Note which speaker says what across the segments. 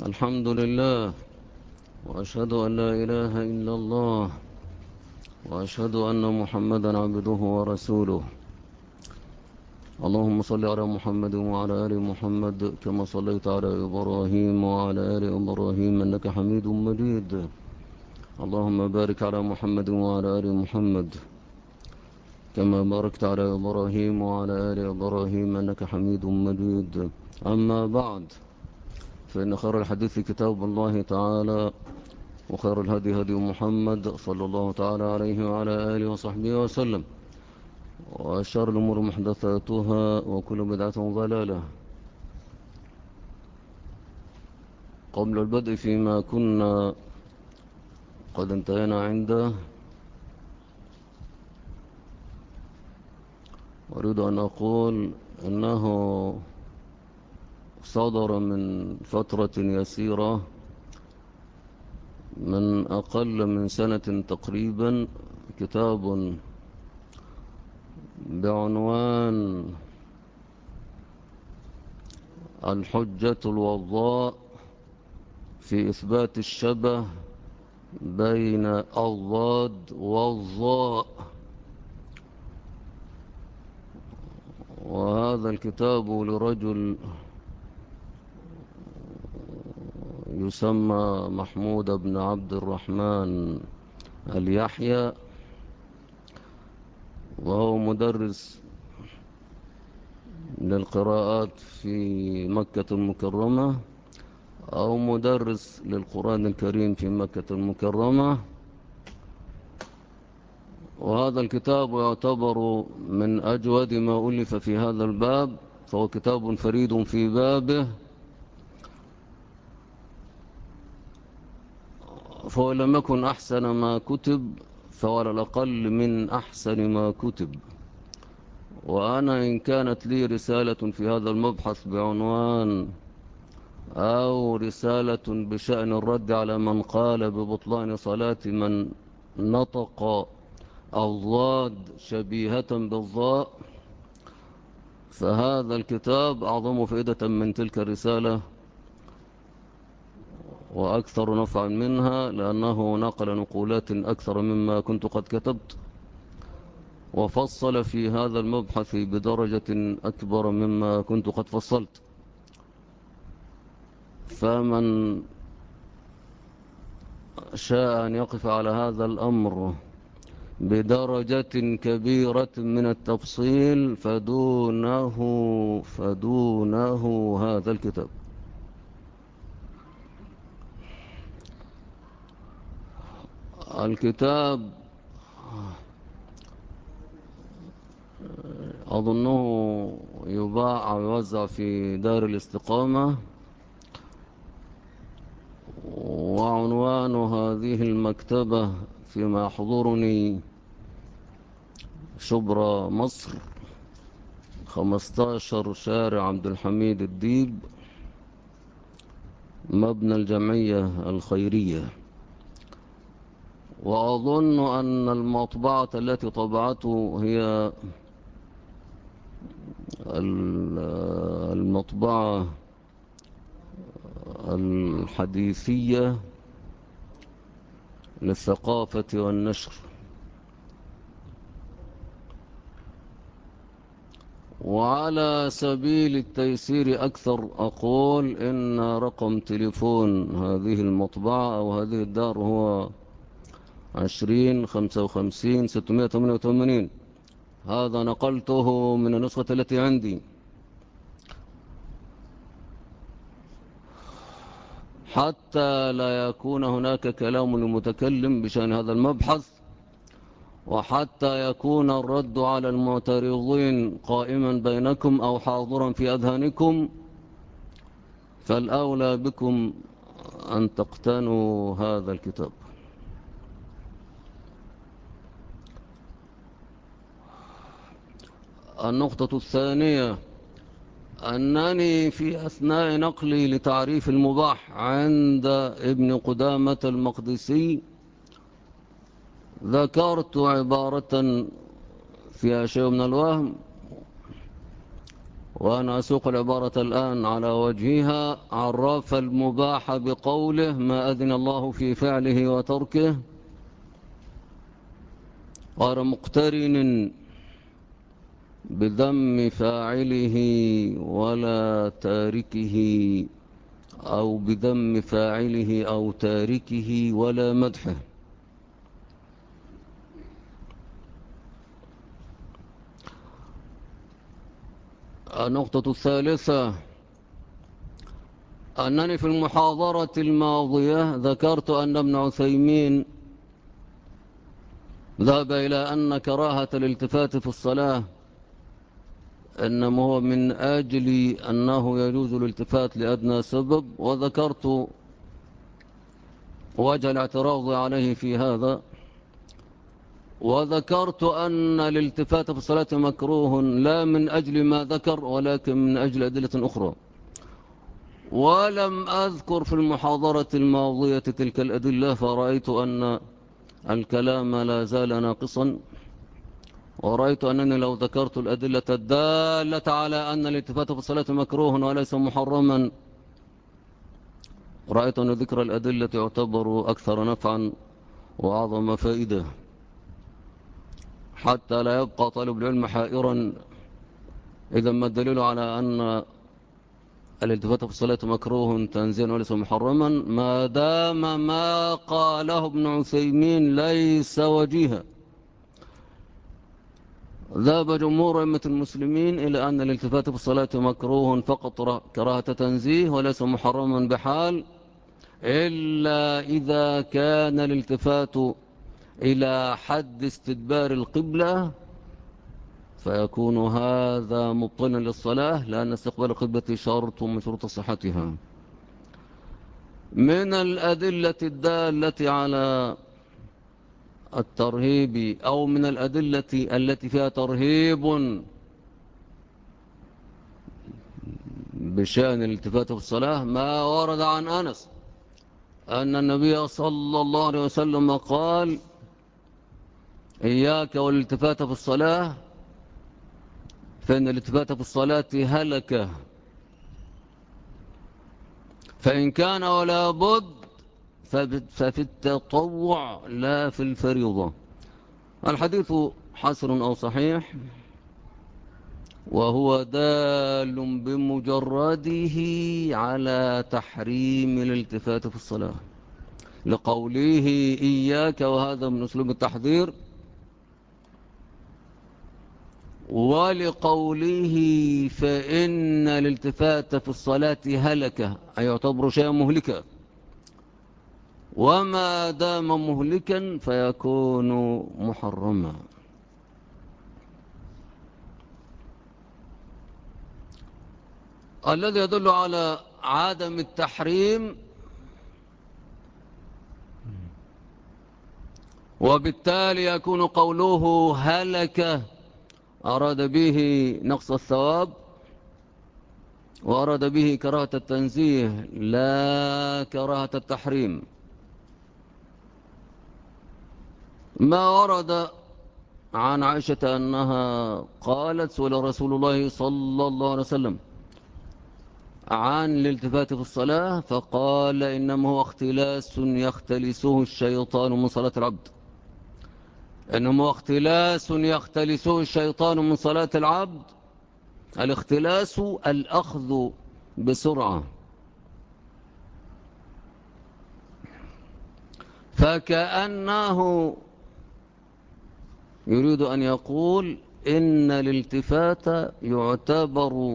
Speaker 1: الحمد لله، وأشهد أن لا إله إلا الله، وأشهد أن محمدا عبده ورسوله. اللهم صل على محمد وعلى آل محمد كما صليت على إبراهيم وعلى آل إبراهيم إنك حميد مجيد. اللهم بارك على محمد وعلى آل محمد كما باركت على إبراهيم وعلى آل إبراهيم إنك حميد مجيد. أما بعد، فإن خير الحديث كتاب الله تعالى، وخير الهدي هدي محمد صلى الله تعالى عليه وعلى آله وصحبه وسلم، وشر الأمور محدثاتها، وكل بدعة ضلالة. قبل البدء فيما كنا قد انتهينا عنده، أريد أن أقول أنه صدر من فترة يسيرة، من أقل من سنة تقريبا، كتاب بعنوان الحجة الوضاء في إثبات الشبه بين الضاد والظاء. وهذا الكتاب لرجل يسمى محمود بن عبد الرحمن اليحيى، وهو مدرس للقراءات في مكة المكرمة، أو مدرس للقرآن الكريم في مكة المكرمة. وهذا الكتاب يعتبر من أجود ما ألف في هذا الباب، فهو كتاب فريد في بابه، فهو لم يكن أحسن ما كتب، فهو على الأقل من أحسن ما كتب. وأنا إن كانت لي رسالة في هذا المبحث بعنوان، أو رسالة بشأن الرد على من قال ببطلان صلاة من نطق الضاد شبيهة بالظاء، فهذا الكتاب أعظم فائدة من تلك الرسالة وأكثر نفعا منها، لأنه نقل نقولات أكثر مما كنت قد كتبت، وفصل في هذا المبحث بدرجة أكبر مما كنت قد فصلت. فمن شاء أن يقف على هذا الأمر بدرجة كبيرة من التفصيل فدونه هذا الكتاب. الكتاب أظنه يباع أو يوزع في دار الاستقامة، وعنوان هذه المكتبة فيما يحضرني شبرا مصر، 15 شارع عبد الحميد الديب، مبنى الجمعية الخيرية. وأظن أن المطبعة التي طبعته هي المطبعة الحديثية للثقافة والنشر. وعلى سبيل التيسير أكثر، أقول إن رقم تليفون هذه المطبعة أو هذه الدار هو 20 55 688. هذا نقلته من النسخة التي عندي، حتى لا يكون هناك كلام المتكلم بشأن هذا المبحث، وحتى يكون الرد على المعترضين قائما بينكم أو حاضرا في أذهانكم. فالأولى بكم أن تقتنوا هذا الكتاب. النقطة الثانية، أنني في أثناء نقلي لتعريف المباح عند ابن قدامة المقدسي ذكرت عبارة فيها شيء من الوهم، وأنا أسوق العبارة الآن على وجهها. عرف المباح بقوله ما أذن الله في فعله وتركه غير مقترن بذم فاعله ولا تاركه، أو بذم فاعله أو تاركه ولا مدحه. النقطة الثالثة، أنني في المحاضرة الماضية ذكرت أن ابن عثيمين ذهب إلى أن كراهة الالتفات في الصلاة إنما هو من أجل أنه يجوز الالتفات لأدنى سبب، وذكرت وجه الاعتراض عليه في هذا، وذكرت أن الالتفات في الصلاة مكروه لا من أجل ما ذكر ولكن من أجل أدلة أخرى. ولم أذكر في المحاضرة الماضية تلك الأدلة، فرأيت أن الكلام لا زال ناقصا، ورأيت أنني لو ذكرت الأدلة الدالة على أن الالتفات في الصلاة مكروه وليس محرما، رأيت أن ذكر الأدلة يعتبر أكثر نفعا وأعظم فائدة، حتى لا يبقى طالب العلم حائرا إذا ما الدليل على أن الالتفات في الصلاة مكروه تنزيها وليس محرما، ما دام ما قاله ابن عثيمين ليس وجيها. ذهب جمهور أئمة المسلمين إلى أن الالتفات في الصلاة مكروه فقط كراهة تنزيه وليس محرما بحال، إلا إذا كان الالتفات إلى حد استدبار القبلة، فيكون هذا مبطلا للصلاة، لأن استقبال القبلة شرط من شروط صحتها. من الأدلة الدالة على الترهيب، أو من الأدلة التي فيها ترهيب بشأن الالتفات في الصلاة، ما ورد عن أنس أن النبي صلى الله عليه وسلم قال إياك والالتفات في الصلاة فإن الالتفات في الصلاة هلكة، فإن كان ولا بد ففي التطوع لا في الفريضة. الحديث حسن أو صحيح، وهو دال بمجرده على تحريم الالتفات في الصلاة، لقوله إياك، وهذا من أسلوب التحذير، ولقوله فإن الالتفات في الصلاة هلكة، أي يعتبر شيئا مهلكا، وما دام مهلكا فيكون محرما. الذي يدل على عدم التحريم، وبالتالي يكون قوله هلك أراد به نقص الثواب، وأراد به كراهة التنزيه لا كراهة التحريم. ما ورد عن عائشة أنها قالت سئل رسول الله صلى الله عليه وسلم عن الالتفات في الصلاة فقال إنما هو اختلاس يختلسه الشيطان من صلاة العبد، إنما هو اختلاس يختلسه الشيطان من صلاة العبد. الاختلاس الأخذ بسرعة، فكأنه يريد أن يقول إن الالتفات يعتبر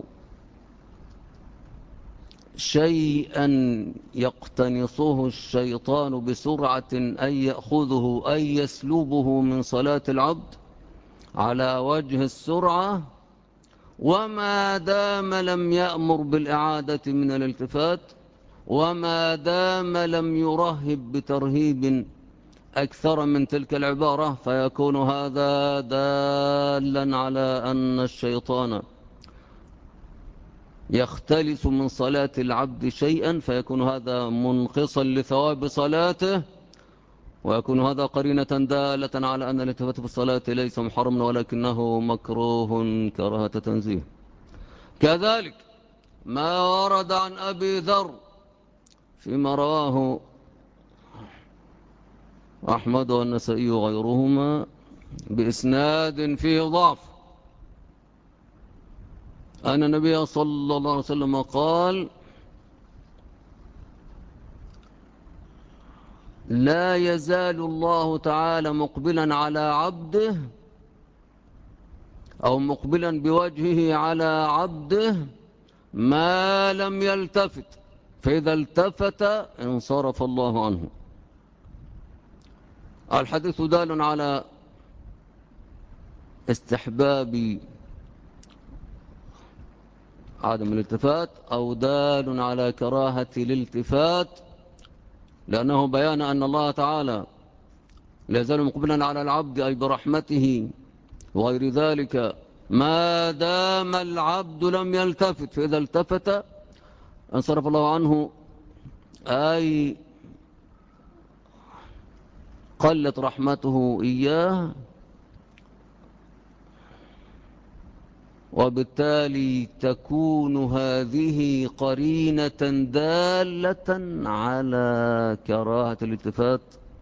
Speaker 1: شيئا يقتنصه الشيطان بسرعة، أي يأخذه أي يسلبه من صلاة العبد على وجه السرعة، وما دام لم يأمر بالإعادة من الالتفات، وما دام لم يرهب بترهيب أكثر من تلك العبارة، فيكون هذا دالا على أن الشيطان يختلس من صلاة العبد شيئا، فيكون هذا منقصا لثواب صلاته، ويكون هذا قرينة دالة على أن الالتفات في الصلاة ليس محرما ولكنه مكروه كراهة تنزيه. كذلك ما ورد عن أبي ذر فيما رواه أحمد والنسائي وغيرهما بإسناد فيه ضعف أن النبي صلى الله عليه وسلم قال: لا يزال الله تعالى مقبلا على عبده أو مقبلا بوجهه على عبده ما لم يلتفت، فإذا التفت انصرف الله عنه. الحديث دال على استحباب عدم الالتفات أو دال على كراهة الالتفات، لأنه بيان أن الله تعالى لا يزال مقبلا على العبد أي برحمته وغير ذلك ما دام العبد لم يلتفت، فإذا التفت انصرف الله عنه، أي قلت رحمته إياه، وبالتالي تكون هذه قرينة دالة على كراهة الالتفات،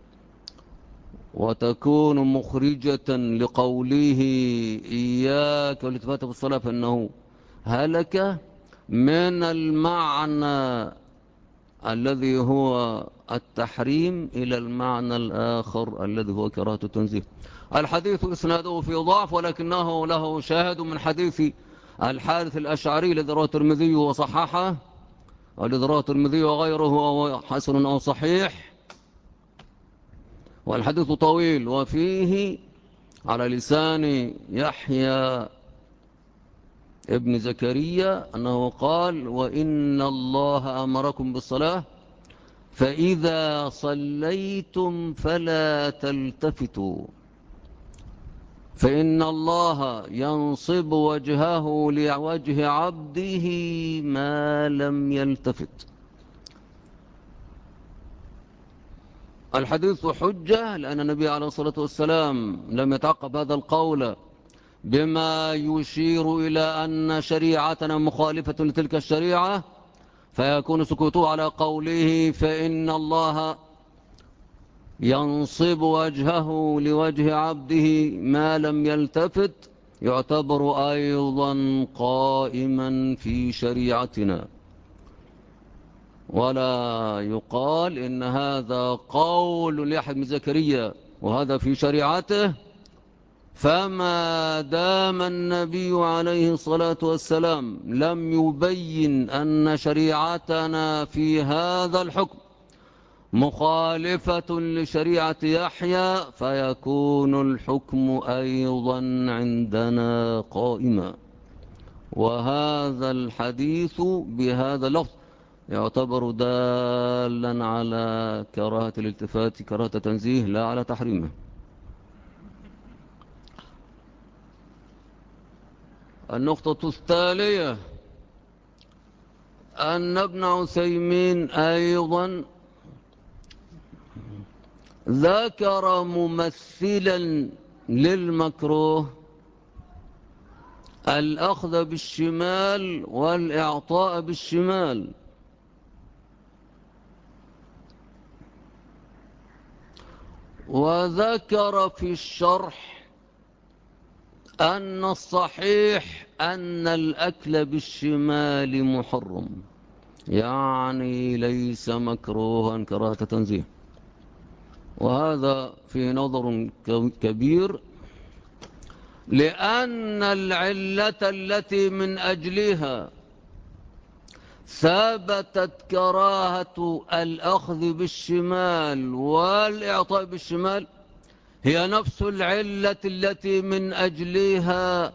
Speaker 1: وتكون مخرجة لقوله إياك والالتفات في الصلاة فإنه هلك، من المعنى الذي هو التحريم إلى المعنى الآخر الذي هو كراهة التنزيه. الحديث إسناده في ضعف، ولكنه له شاهد من حديث الحارث الأشعري الذي رواه الترمذي وصححه، والذي رواه الترمذي وغيره وهو حسن أو صحيح، والحديث طويل. وفيه على لسان يحيى ابن زكريا أنه قال: وإن الله أمركم بالصلاة فإذا صليتم فلا تلتفتوا، فإن الله ينصب وجهه لوجه عبده ما لم يلتفت. الحديث حجة، لأن النبي عليه الصلاة والسلام لم يتعقب هذا القول بما يشير إلى أن شريعتنا مخالفة لتلك الشريعة، فيكون سكوته على قوله فإن الله ينصب وجهه لوجه عبده ما لم يلتفت يعتبر أيضا قائما في شريعتنا، ولا يقال إن هذا قول ليحيى بن زكريا وهذا في شريعته. فما دام النبي عليه الصلاة والسلام لم يبين أن شريعتنا في هذا الحكم مخالفة لشريعة يحيى، فيكون الحكم أيضا عندنا قائما. وهذا الحديث بهذا اللفظ يعتبر دالا على كراهة الالتفات، كراهة تنزيه لا على تحريمه. النقطة التالية أن ابن عثيمين أيضا ذكر ممثلا للمكروه الأخذ بالشمال والإعطاء بالشمال، وذكر في الشرح أن الصحيح أن الأكل بالشمال محرم، يعني ليس مكروها كراهة تنزيه. وهذا فيه نظر كبير، لأن العلة التي من أجلها ثبتت كراهة الأخذ بالشمال والإعطاء بالشمال هي نفس العلة التي من أجلها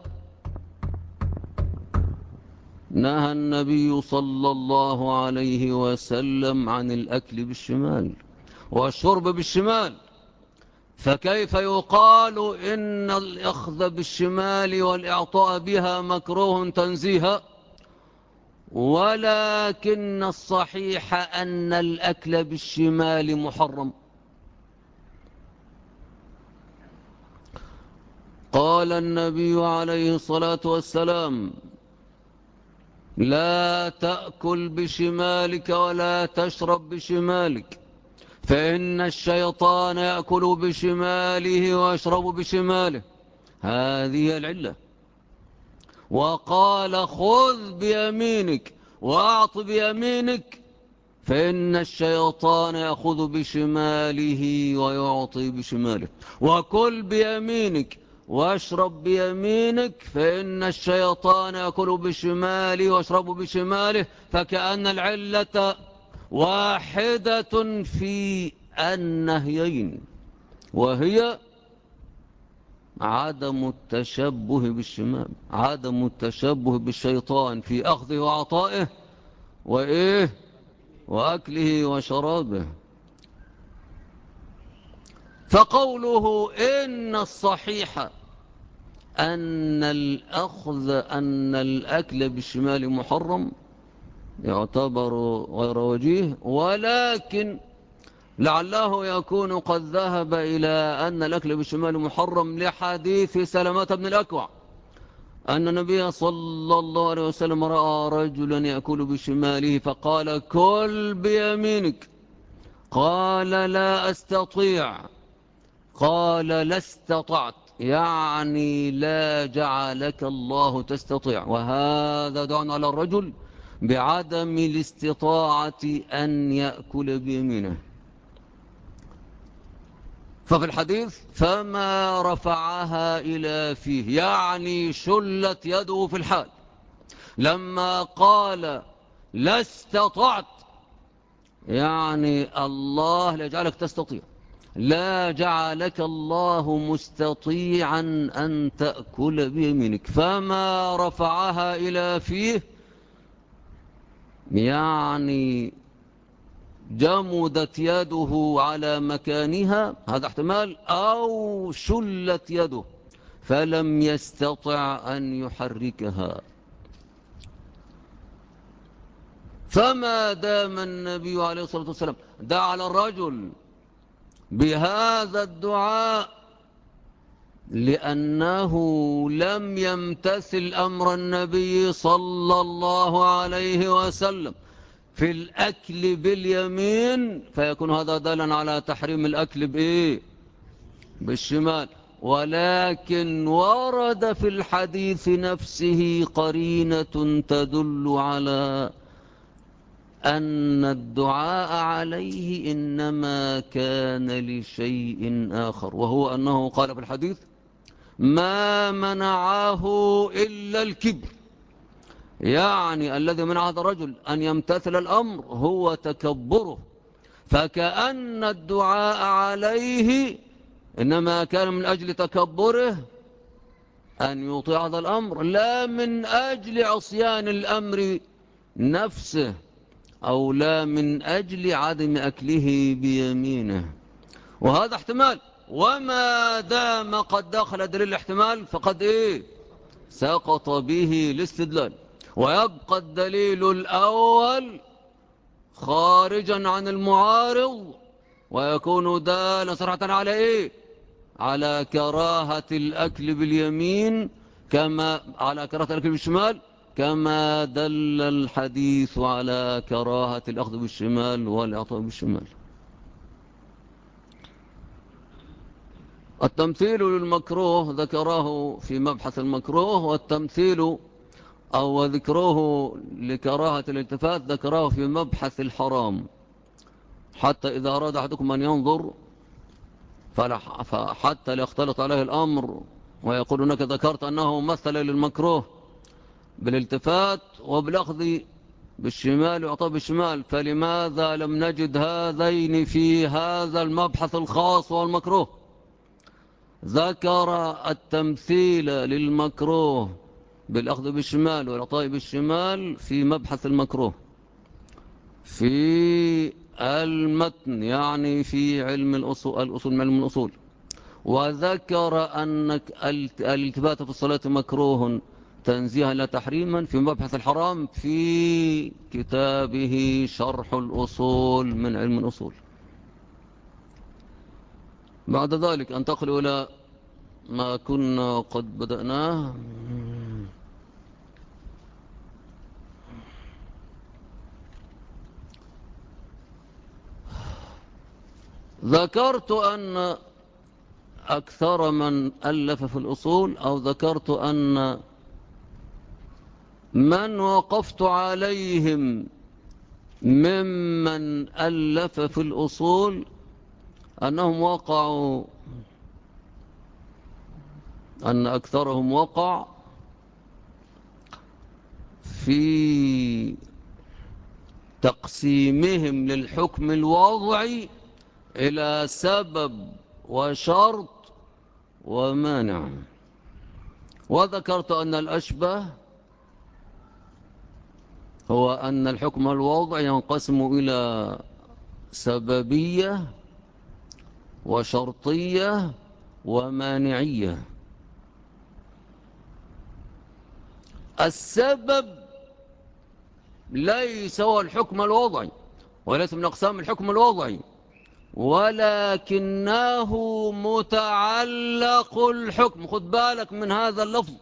Speaker 1: نهى النبي صلى الله عليه وسلم عن الأكل بالشمال والشرب بالشمال. فكيف يقال إن الأخذ بالشمال والإعطاء بها مكروه تنزيها، ولكن الصحيح أن الأكل بالشمال محرم؟ قال النبي عليه الصلاة والسلام: لا تأكل بشمالك ولا تشرب بشمالك، فإن الشيطان يأكل بشماله ويشرب بشماله. هذه العلة. وقال خذ بيمينك وأعط بيمينك، فإن الشيطان يأخذ بشماله ويعطي بشماله. وكل بيمينك واشرب بيمينك، فإن الشيطان يأكل بشماله ويشرب بشماله. فكأن العلة واحدة في النهيين، وهي عدم التشبه بالشمال، عدم التشبه بالشيطان في أخذه وعطائه وإيه وأكله وشرابه. فقوله إن الصحيح أن الأكل بالشمال محرم يعتبر غير وجيه، ولكن لعله يكون قد ذهب إلى أن الأكل بالشمال محرم لحديث سلمة بن الأكوع أن النبي صلى الله عليه وسلم رأى رجلا يأكل بشماله فقال كل بيمينك، قال لا أستطيع، قال لا استطعت، يعني لا جعلك الله تستطيع. وهذا دعنا على الرجل بعدم الاستطاعة أن يأكل بيمينه. ففي الحديث فما رفعها إلى فيه، يعني شلت يده في الحال. لما قال لا استطعت، يعني الله لا جعلك تستطيع، لا جعلك الله مستطيعا أن تأكل بيمينك. فما رفعها إلى فيه، يعني جمدت يده على مكانها، هذا احتمال، أو شلت يده فلم يستطع أن يحركها. فما دام النبي عليه الصلاة والسلام دعا على الرجل بهذا الدعاء لأنه لم يمتثل أمر النبي صلى الله عليه وسلم في الأكل باليمين، فيكون هذا دالا على تحريم الأكل بإيه؟ بالشمال. ولكن ورد في الحديث نفسه قرينة تدل على أن الدعاء عليه إنما كان لشيء آخر، وهو أنه قال في الحديث ما منعه إلا الكبر، يعني الذي منع هذا الرجل أن يمتثل الأمر هو تكبره. فكأن الدعاء عليه إنما كان من أجل تكبره أن يطيع هذا الأمر، لا من أجل عصيان الأمر نفسه، أو لا من أجل عدم أكله بيمينه. وهذا احتمال، وما دام قد دخل دليل الاحتمال فقد إيه؟ سقط به الاستدلال، ويبقى الدليل الأول خارجا عن المعارض، ويكون دالا صراحة على إيه؟ على كراهة الأكل باليمين، كما على كراهة الأكل بالشمال، كما دل الحديث على كراهة الأخذ بالشمال والإعطاء بالشمال. التمثيل للمكروه ذكره في مبحث المكروه، والتمثيل أو ذكره لكراهة الالتفات ذكره في مبحث الحرام. حتى إذا أراد أحدكم أن ينظر فحتى لا يختلط عليه الأمر ويقول أنك ذكرت أنه مثل للمكروه بالالتفات وبالأخذ بالشمال وإعطاء بالشمال، فلماذا لم نجد هذين في هذا المبحث الخاص والمكروه؟ ذكر التمثيل للمكروه بالأخذ بالشمال والإعطاء بالشمال في مبحث المكروه في المتن، يعني في علم الأصول من علم الأصول. وذكر أن الالتفات في الصلاة مكروه تنزيها لا تحريما في مبحث الحرام في كتابه شرح الأصول من علم الأصول. بعد ذلك أنتقل إلى ما كنا قد بدأناه. ذكرت أن أكثر من ألف في الأصول، أو ذكرت أن من وقفت عليهم ممن ألف في الأصول أنهم وقعوا، أن أكثرهم وقع في تقسيمهم للحكم الوضعي إلى سبب وشرط ومانع. وذكرت أن الأشبه هو أن الحكم الوضعي ينقسم إلى سببية وشرطية ومانعية. السبب ليس هو الحكم الوضعي، وليس من أقسام الحكم الوضعي، ولكنه متعلق الحكم. خد بالك من هذا اللفظ،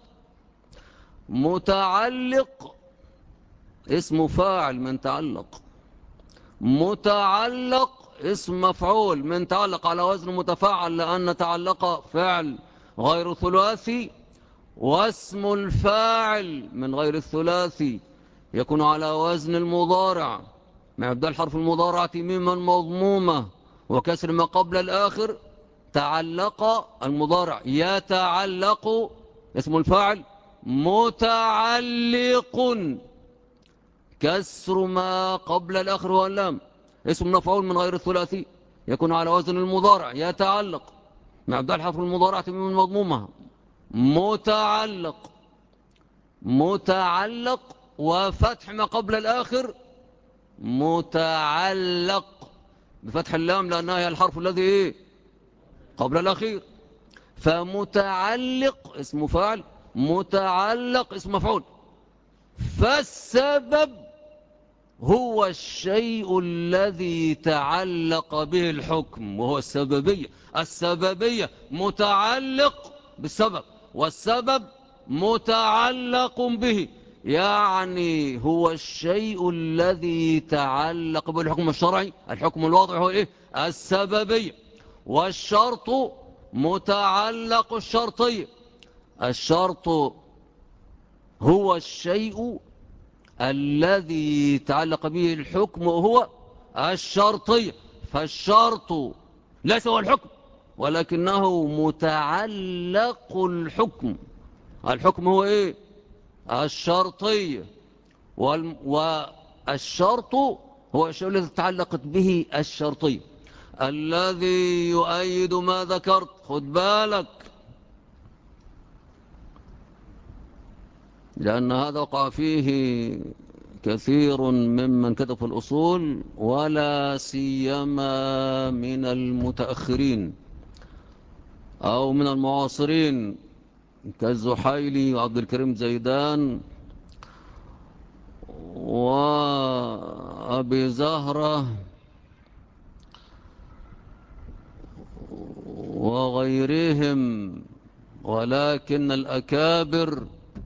Speaker 1: متعلق اسم فاعل من تعلق، متعلق اسم مفعول من تعلق على وزن متفاعل، لأن تعلق فعل غير ثلاثي، واسم الفاعل من غير الثلاثي يكون على وزن المضارع، مع إبدال حرف المضارعة ميما مضمومة وكسر ما قبل الآخر. تعلق المضارع يتعلق، اسم الفاعل متعلق، كسر ما قبل الآخر هو اللام، اسم مفعول من غير الثلاثي يكون على وزن المضارع يتعلق، مع إبدال حرف المضارعة ميما مضمومة متعلق. متعلق وفتح ما قبل الآخر متعلق بفتح اللام، لأنها هي الحرف الذي قبل الأخير. فمتعلق اسم فاعل، متعلق اسم مفعول. فالسبب هو الشيء الذي تعلق به الحكم، وهو السببية. السببية متعلق بالسبب، والسبب متعلق به، يعني هو الشيء الذي تعلق به الحكم الشرعي. الحكم الواضع هو إيه؟ السببية. والشرط متعلق الشرطية. الشرط هو الشيء الذي تعلق به الحكم وهو الشرطية. فالشرط ليس هو الحكم، ولكنه متعلق الحكم. الحكم هو إيه؟ الشرطية. والشرط هو الشيء الذي تعلقت به الشرطية. الذي يؤيد ما ذكرت، خد بالك، لأن هذا وقع فيه كثير ممن كتب الأصول، ولا سيما من المتأخرين أو من المعاصرين كالزحيلي وعبد الكريم زيدان وأبي زهرة وغيرهم. ولكن الأكابر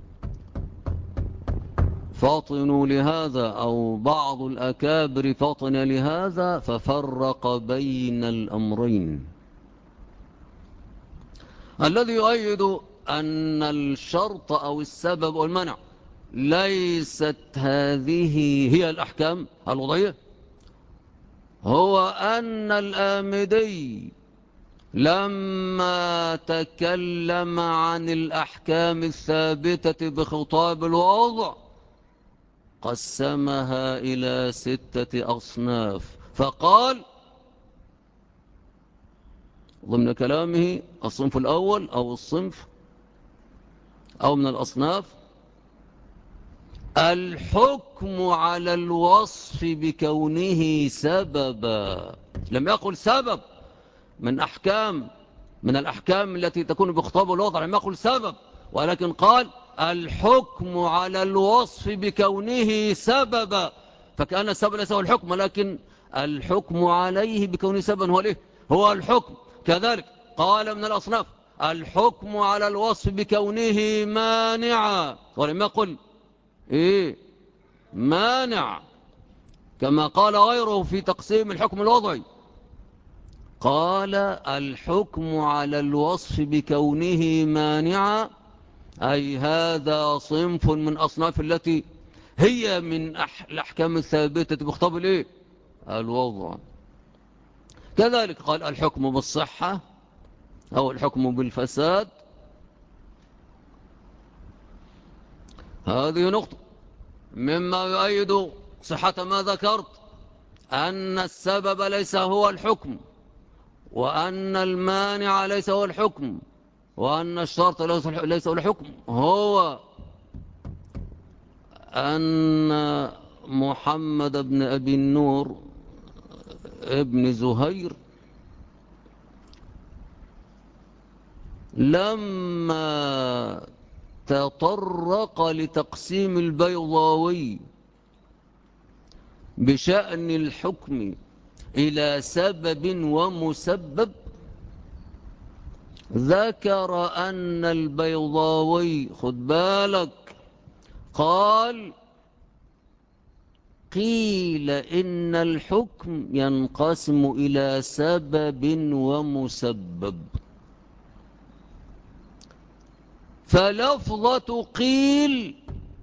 Speaker 1: فاطنوا لهذا، أو بعض الأكابر فاطن لهذا، ففرق بين الأمرين. الذي يؤيد أن الشرط أو السبب والمنع ليست هذه هي الأحكام الوضعية هو أن الآمدي لما تكلم عن الأحكام الثابتة بخطاب الوضع قسمها إلى 6 أصناف، فقال ضمن كلامه الصنف الأول أو الصنف أو من الأصناف: الحكم على الوصف بكونه سببا. لم يقل سبب من الأحكام التي تكون بخطاب الوضع، لم يقل سبب، ولكن قال الحكم على الوصف بكونه سببا. فكأن السبب ليس هو الحكم، ولكن الحكم عليه بكونه سببا هو الايه؟ هو الحكم. كذلك قال من الأصناف الحكم على الوصف بكونه مانعا، ولم يقل ايه؟ مانع، كما قال غيره في تقسيم الحكم الوضعي. قال الحكم على الوصف بكونه مانعا، أي هذا صنف من أصناف التي هي من الأحكام الثابتة بخطاب الإيه؟ الوضع. كذلك قال الحكم بالصحة أو الحكم بالفساد. هذه نقطة مما يؤيد صحة ما ذكرت، أن السبب ليس هو الحكم، وأن المانع ليس هو الحكم، وأن الشرط ليس هو الحكم، هو أن محمد بن أبي النور ابن زهير لما تطرق لتقسيم البيضاوي بشأن الحكم إلى سبب ومسبب، ذكر أن البيضاوي خد بالك قال قيل إن الحكم ينقسم إلى سبب ومسبب. فلفظة قيل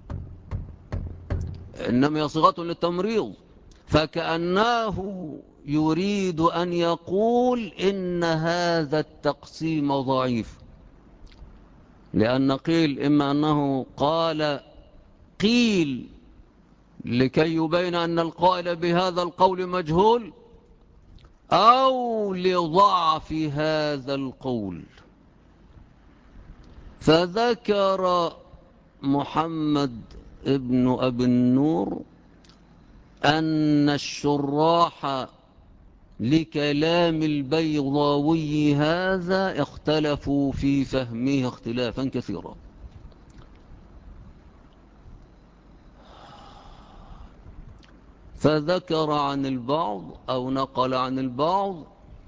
Speaker 1: إنما هي صيغة للتمريض، فكأنه يريد أن يقول إن هذا التقسيم ضعيف، لأن قيل إما أنه قال قيل لكي يبين أن القائل بهذا القول مجهول، أو لضعف هذا القول. فذكر محمد ابن أبي النور أن الشراح لكلام البيضاوي هذا اختلفوا في فهمه اختلافا كثيرا. فذكر عن البعض أو نقل عن البعض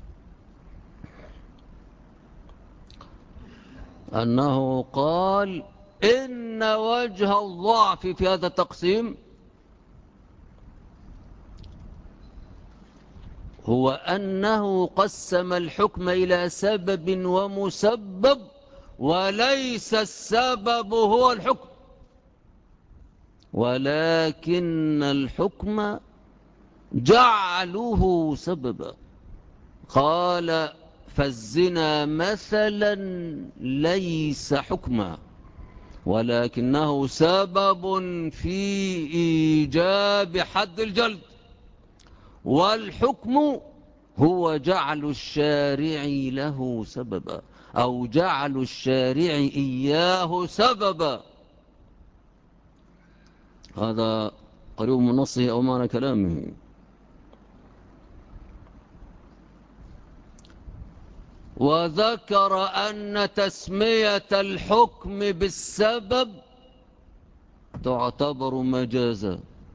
Speaker 1: أنه قال إن وجه الضعف في هذا التقسيم هو أنه قسم الحكم إلى سبب ومسبب، وليس السبب هو الحكم، ولكن الحكم جعله سببا. قال فالزنا مثلا ليس حكما، ولكنه سبب في إيجاب حد الجلد، والحكم هو جعل الشارع له سببا، أو جعل الشارع إياه سببا. هذا قريب من نصه أو معنى كلامه. وذكر أن تسمية الحكم بالسبب تعتبر مجازا.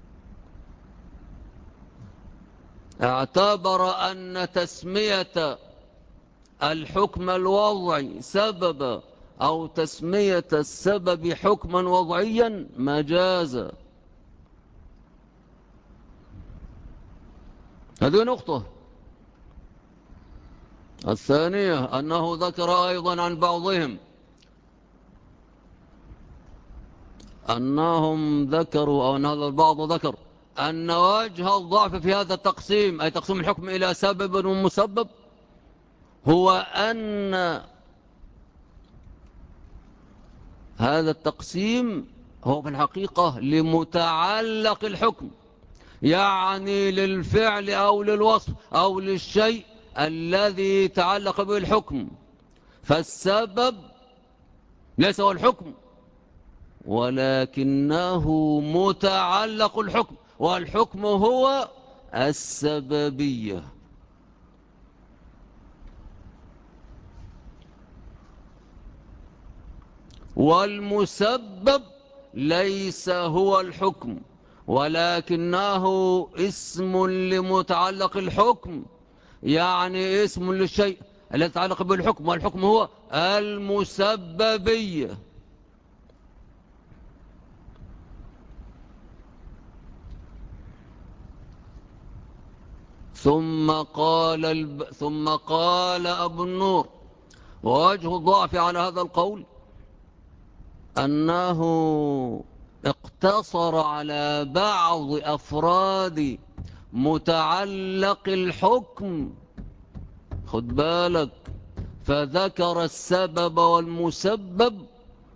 Speaker 1: اعتبر أن تسمية الحكم الوضعي سببا أو تسمية السبب حكما وضعيا مجازا. هذه نقطة. الثانية أنه ذكر أيضا عن بعضهم أنهم ذكروا، أو أن هذا البعض ذكر أن وجه الضعف في هذا التقسيم، أي تقسيم الحكم إلى سبب ومسبب، هو أن هذا التقسيم هو في الحقيقة لمتعلق الحكم، يعني للفعل أو للوصف أو للشيء الذي تعلق به الحكم. فالسبب ليس هو الحكم، ولكنه متعلق الحكم، والحكم هو السببية. والمسبب ليس هو الحكم، ولكنه اسم لمتعلق الحكم، يعني اسم للشيء الذي يتعلق بالحكم، والحكم هو المسببية. ثم قال أبو النور: ووجه الضعف على هذا القول أنه اقتصر على بعض أفراد متعلق الحكم، خد بالك، فذكر السبب والمسبب،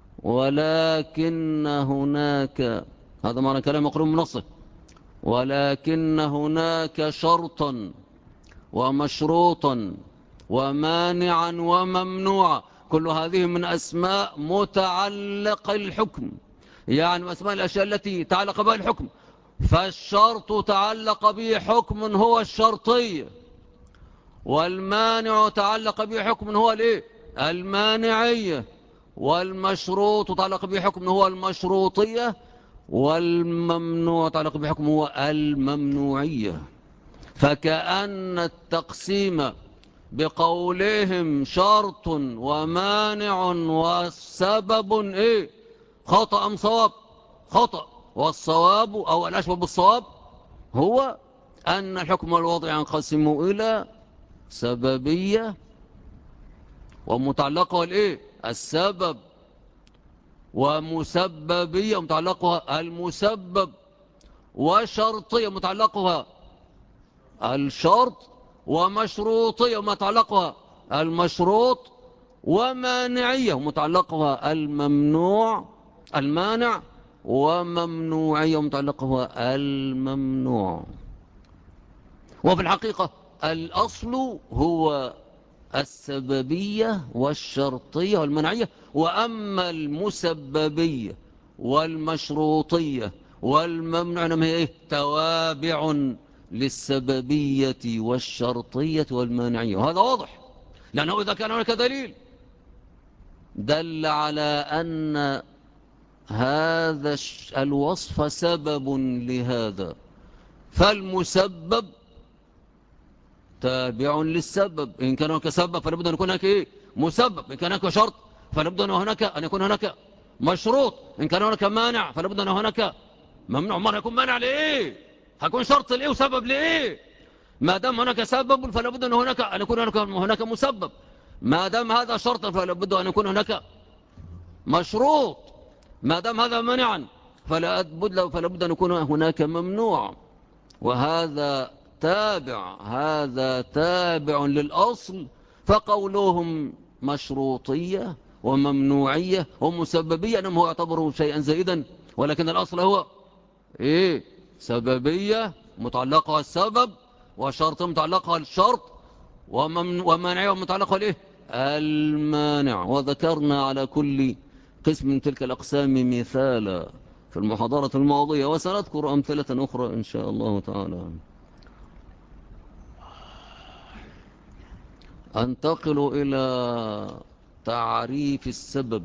Speaker 1: ولكن هناك، هذا معنى كلام مقرون من نصه، ولكن هناك شرطا ومشروطا ومانعا وممنوعا، كل هذه من أسماء متعلق الحكم، يعني أسماء الأشياء التي تعلق بها الحكم. فالشرط تعلق به حكم هو الشرطية، والمانع تعلق به حكم هو الايه؟ المانعية، والمشروط تعلق به حكم هو المشروطية، والممنوع تعلق به حكم هو الممنوعية. فكأن التقسيم بقولهم شرط ومانع والسبب ايه؟ خطأ ام صواب؟ خطأ. والصواب او الاشبه بالصواب هو ان الحكم الوضعي ينقسم الى سببية ومتعلقها الايه؟ السبب، ومسببية ومتعلقها المسبب، وشرطية متعلقها الشرط، ومشروطية ومتعلقها المشروط، ومانعية ومتعلقها المانع، وممنوعية ومتعلقها الممنوع. وفي الحقيقة الأصل هو السببية والشرطية والمنعية، وأما المسببية والمشروطية والممنوع إنما هي توابع للسببية والشرطية والمانعية. وهذا واضح، لأنه إذا كان هناك دليل دل على أن هذا الوصف سبب لهذا، فالمسبب تابع للسبب. إن كان هناك سبب فلابد أن يكون هناك إيه؟ مسبب. إن كان هناك شرط فلابد أن يكون هناك مشروط. إن كان هناك مانع فلابد أن هناك ممنوع. مرة يكون مانع لإيه؟ هيكون شرط لإيه وسبب لإيه؟ ما دام هناك سبب فلابد أن يكون هناك مسبب. ما دام هذا شرطا فلابد أن يكون هناك مشروط. ما دام هذا منعا فلابد أن يكون هناك ممنوع. وهذا هذا تابع للأصل. فقولهم مشروطية وممنوعية ومسببية أنهم هو يعتبروا شيئا زائدا، ولكن الأصل هو إيه؟ سببية متعلقها السبب، وشرط متعلقها الشرط، ومانعية متعلقها الإيه؟ المانع. وذكرنا على كل قسم من تلك الأقسام مثالا في المحاضرة الماضية، وسنذكر أمثلة أخرى إن شاء الله تعالى. أنتقل إلى تعريف السبب.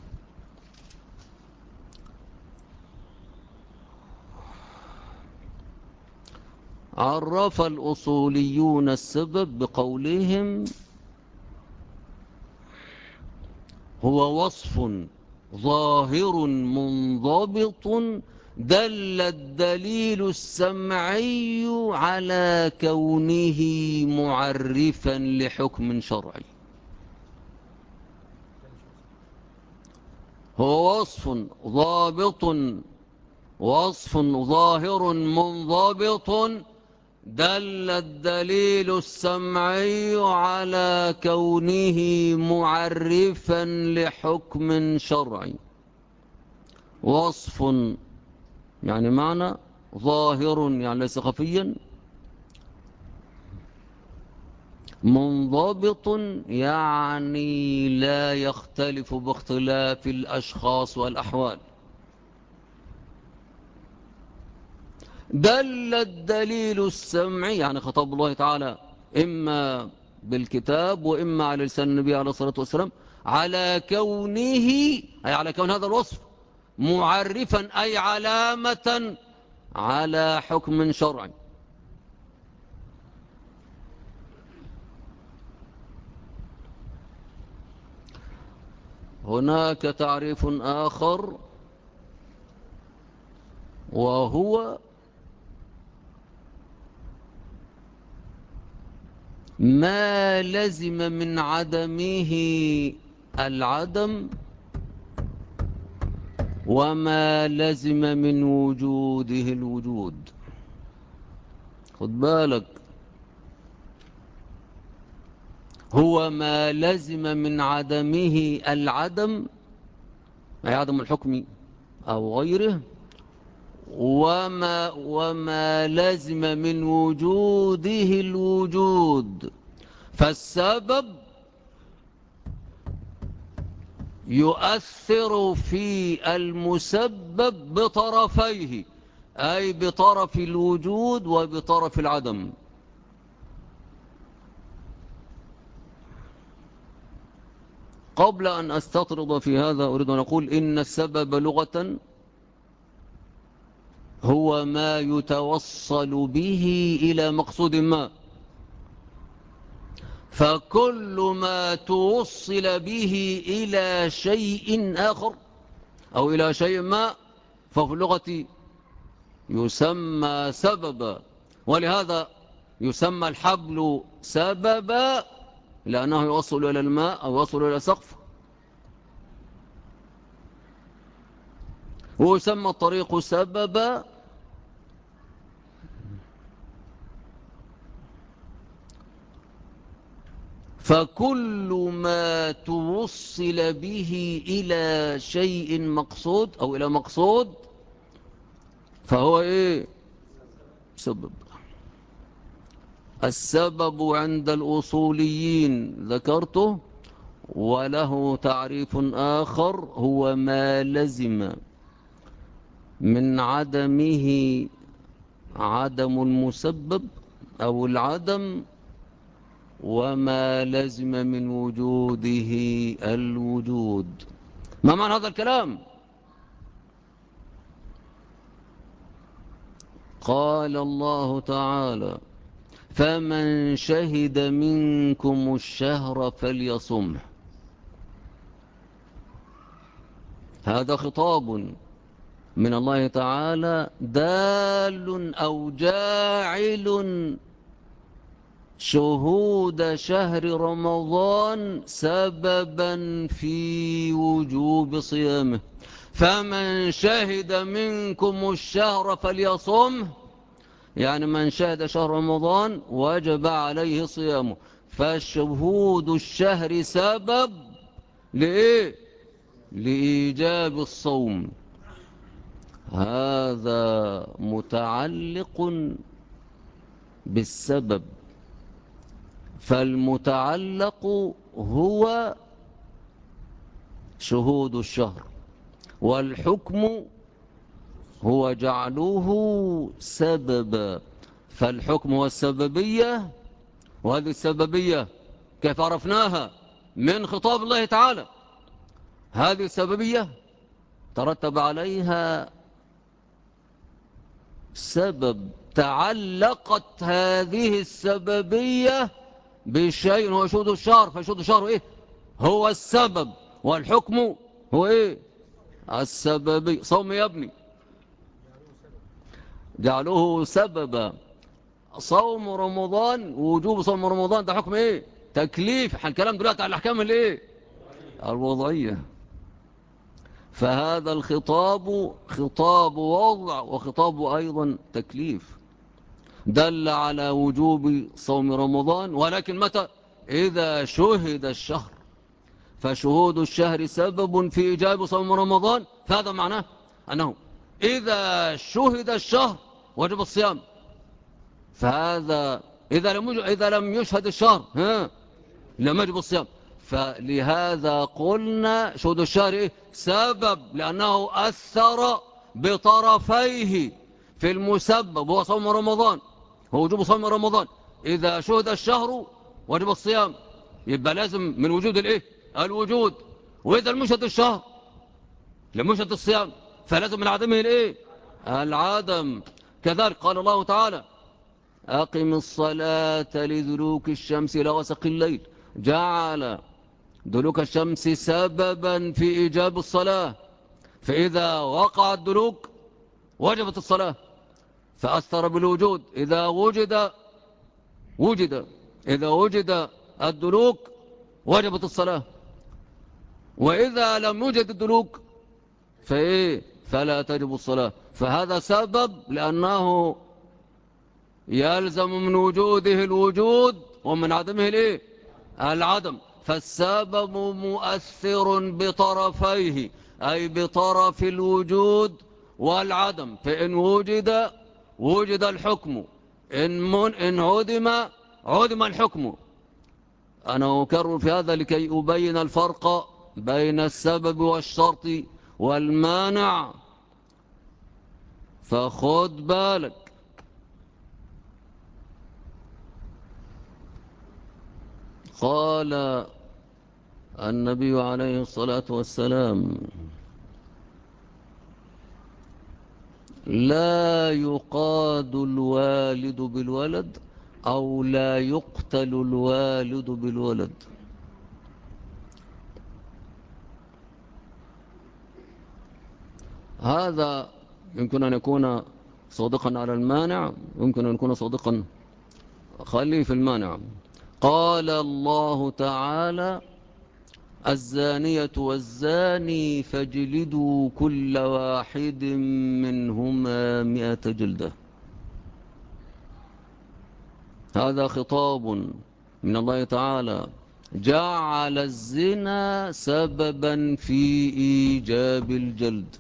Speaker 1: عرف الأصوليون السبب بقولهم: هو وصف ظاهر منضبط دل الدليل السمعي على كونه معرفا لحكم شرعي. هو وصف ظاهر منضبط دل الدليل السمعي على كونه معرفا لحكم شرعي. وصف يعني معنى، ظاهر يعني ليس خفيا، منضبط يعني لا يختلف باختلاف الأشخاص والأحوال. دل الدليل السمعي يعني خطاب الله تعالى إما بالكتاب وإما على لسان النبي عليه الصلاة والسلام على كونه، أي على كون هذا الوصف معرفا، أي علامة على حكم شرعي. هناك تعريف آخر وهو ما لزم من عدمه العدم وما لزم من وجوده الوجود. خد بالك، هو ما لزم من عدمه العدم، أي عدم الحكم أو غيره، وما لزم من وجوده الوجود. فالسبب يؤثر في المسبب بطرفيه، أي بطرف الوجود وبطرف العدم. قبل أن أستطرد في هذا أريد أن أقول إن السبب لغة هو ما يتوصل به إلى مقصود ما، فكل ما توصل به إلى شيء آخر أو إلى شيء ما ففي اللغة يسمى سببا. ولهذا يسمى الحبل سببا لأنه يوصل إلى الماء أو يوصل إلى سقف، ويسمى الطريق سببا فكل ما توصل به إلى شيء مقصود أو إلى مقصود فهو إيه؟ سبب. السبب عند الأصوليين ذكرته، وله تعريف آخر هو ما لزم من عدمه عدم المسبب أو العدم وما لزم من وجوده الوجود. ما معنى هذا الكلام؟ قال الله تعالى: فمن شهد منكم الشهر فليصمه. هذا خطاب من الله تعالى دال أو جاعل شهود شهر رمضان سببا في وجوب صيامه. فمن شهد منكم الشهر فليصمه، يعني من شهد شهر رمضان وجب عليه صيامه. فشهود الشهر سبب لإيه؟ لإيجاب الصوم. هذا متعلق بالسبب، فالمتعلق هو شهود الشهر، والحكم هو جعله سببا. فالحكم هو السببية، وهذه السببية كيف عرفناها؟ من خطاب الله تعالى. هذه السببية ترتب عليها سبب، تعلقت هذه السببية بشيء هو شهود الشهر. فشهود الشهر إيه؟ هو السبب، والحكم هو إيه؟ السببي. صوم يا ابني جعلوه سببا. صوم رمضان، وجوب صوم رمضان ده حكم إيه؟ تكليف. الكلام دلوقتي على الأحكام الإيه؟ الوضعية. فهذا الخطاب خطاب وضع وخطاب أيضا تكليف، دل على وجوب صوم رمضان، ولكن متى؟ إذا شهد الشهر. فشهود الشهر سبب في إيجاب صوم رمضان، فهذا معناه أنه إذا شهد الشهر وجب الصيام. فهذا إذا لم يشهد الشهر لم يجب الصيام. فلهذا قلنا شهود الشهر إيه؟ سبب، لأنه أثر بطرفيه في المسبب هو صوم رمضان، هو وجوب صوم رمضان. إذا شهد الشهر وجب الصيام، يبقى لازم من وجود الإيه؟ الوجود. وإذا لم يشهد الشهر لم يشهد الصيام، فلازم من عدمه الإيه؟ العدم. كذلك قال الله تعالى: أقم الصلاة لدلوك الشمس إلى غسق الليل. جعل دلوك الشمس سببا في إيجاب الصلاة، فإذا وقع الدلوك وجبت الصلاة، فأثر بالوجود. إذا وجد إذا وجد الدلوك وجبت الصلاة، وإذا لم يوجد الدلوك فلا تجب الصلاة. فهذا سبب لأنه يلزم من وجوده الوجود ومن عدمه العدم. فالسبب مؤثر بطرفيه، أي بطرف الوجود والعدم. فإن وجد الحكم، إن عدم الحكم. أنا أكرر في هذا لكي أبين الفرق بين السبب والشرط والمانع، فخذ بالك. قال النبي عليه الصلاة والسلام: لا يقاد الوالد بالولد، أو لا يقتل الوالد بالولد. هذا يمكن أن يكون صادقا على المانع، يمكن أن يكون صادقا. خليه في المانع. قال الله تعالى: الزانية والزاني فاجلدوا كل واحد منهما 100 جلدة. هذا خطاب من الله تعالى، جعل الزنا سببا في إيجاب الجلد.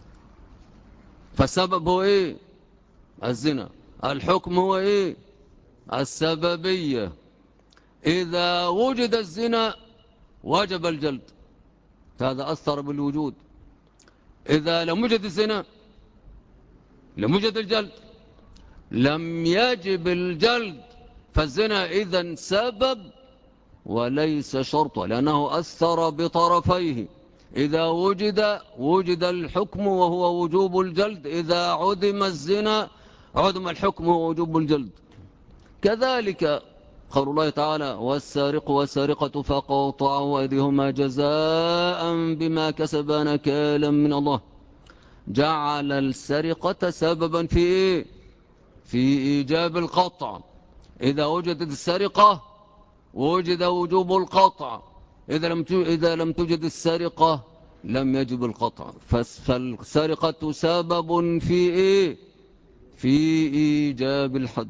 Speaker 1: فالسبب هو الزنا، الحكم هو السببية. إذا وجد الزنا وجب الجلد، هذا أثر بالوجود. إذا لم يوجد الزنا لم يوجد الجلد، لم يجب الجلد. فالزنا إذن سبب وليس شرطا، لأنه أثر بطرفيه. إذا وجد الحكم وهو وجوب الجلد، إذا عدم الزنا عدم الحكم ووجوب الجلد. كذلك قول الله تعالى: والسارق والسارقة فقطعوا أيديهما جزاء بما كسبا نكالا من الله. جعل السرقة سببا في إيجاب القطع. إذا وجدت السرقة وجد وجوب القطع، إذا لم توجد السرقة لم يجب القطع. فالسرقة سبب في إيجاب الحد.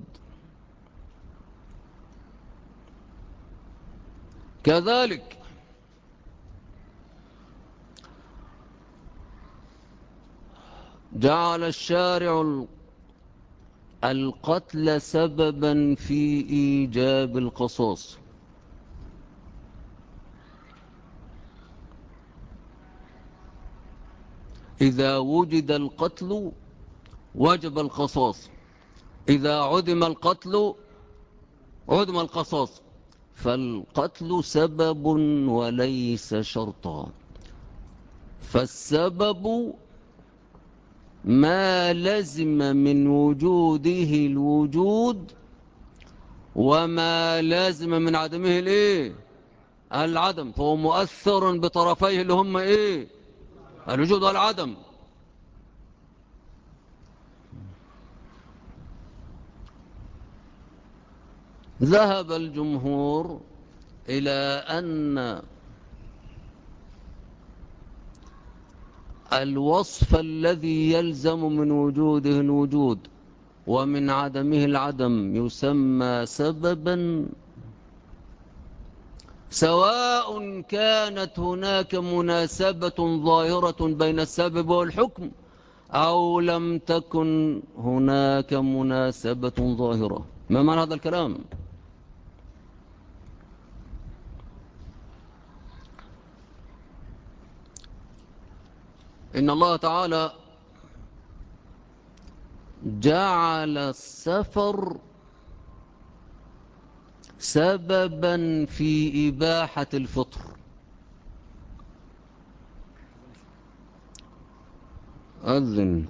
Speaker 1: كذلك جعل الشارع القتل سببا في إيجاب القصاص. إذا وجد القتل وجب القصاص، إذا عدم القتل عدم القصاص. فالقتل سبب وليس شرطا. فالسبب ما لزم من وجوده الوجود، وما لازم من عدمه العدم. فهو مؤثر بطرفيه اللي هم الوجود والعدم. ذهب الجمهور إلى أن الوصف الذي يلزم من وجوده الوجود ومن عدمه العدم يسمى سببا، سواء كانت هناك مناسبة ظاهرة بين السبب والحكم أو لم تكن هناك مناسبة ظاهرة. ما معنى هذا الكلام؟ إن الله تعالى جعل السفر سببا في إباحة الفطر. أذن.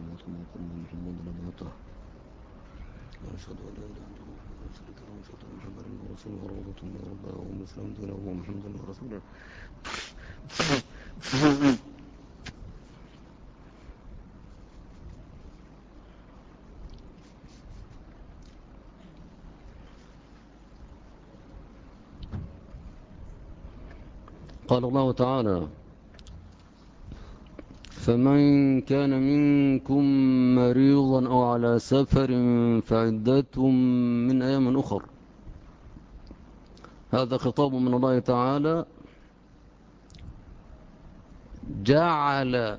Speaker 1: أشهد أن لا إله إلا الله وأشهد أن محمدا رسول الله وروضة من ربه ومسلم دينه ومحمدا ورسوله. قال الله تعالى: فمن كان منكم مريضا أو على سفر فعدة من أيام أخر. هذا خطاب من الله تعالى، جعل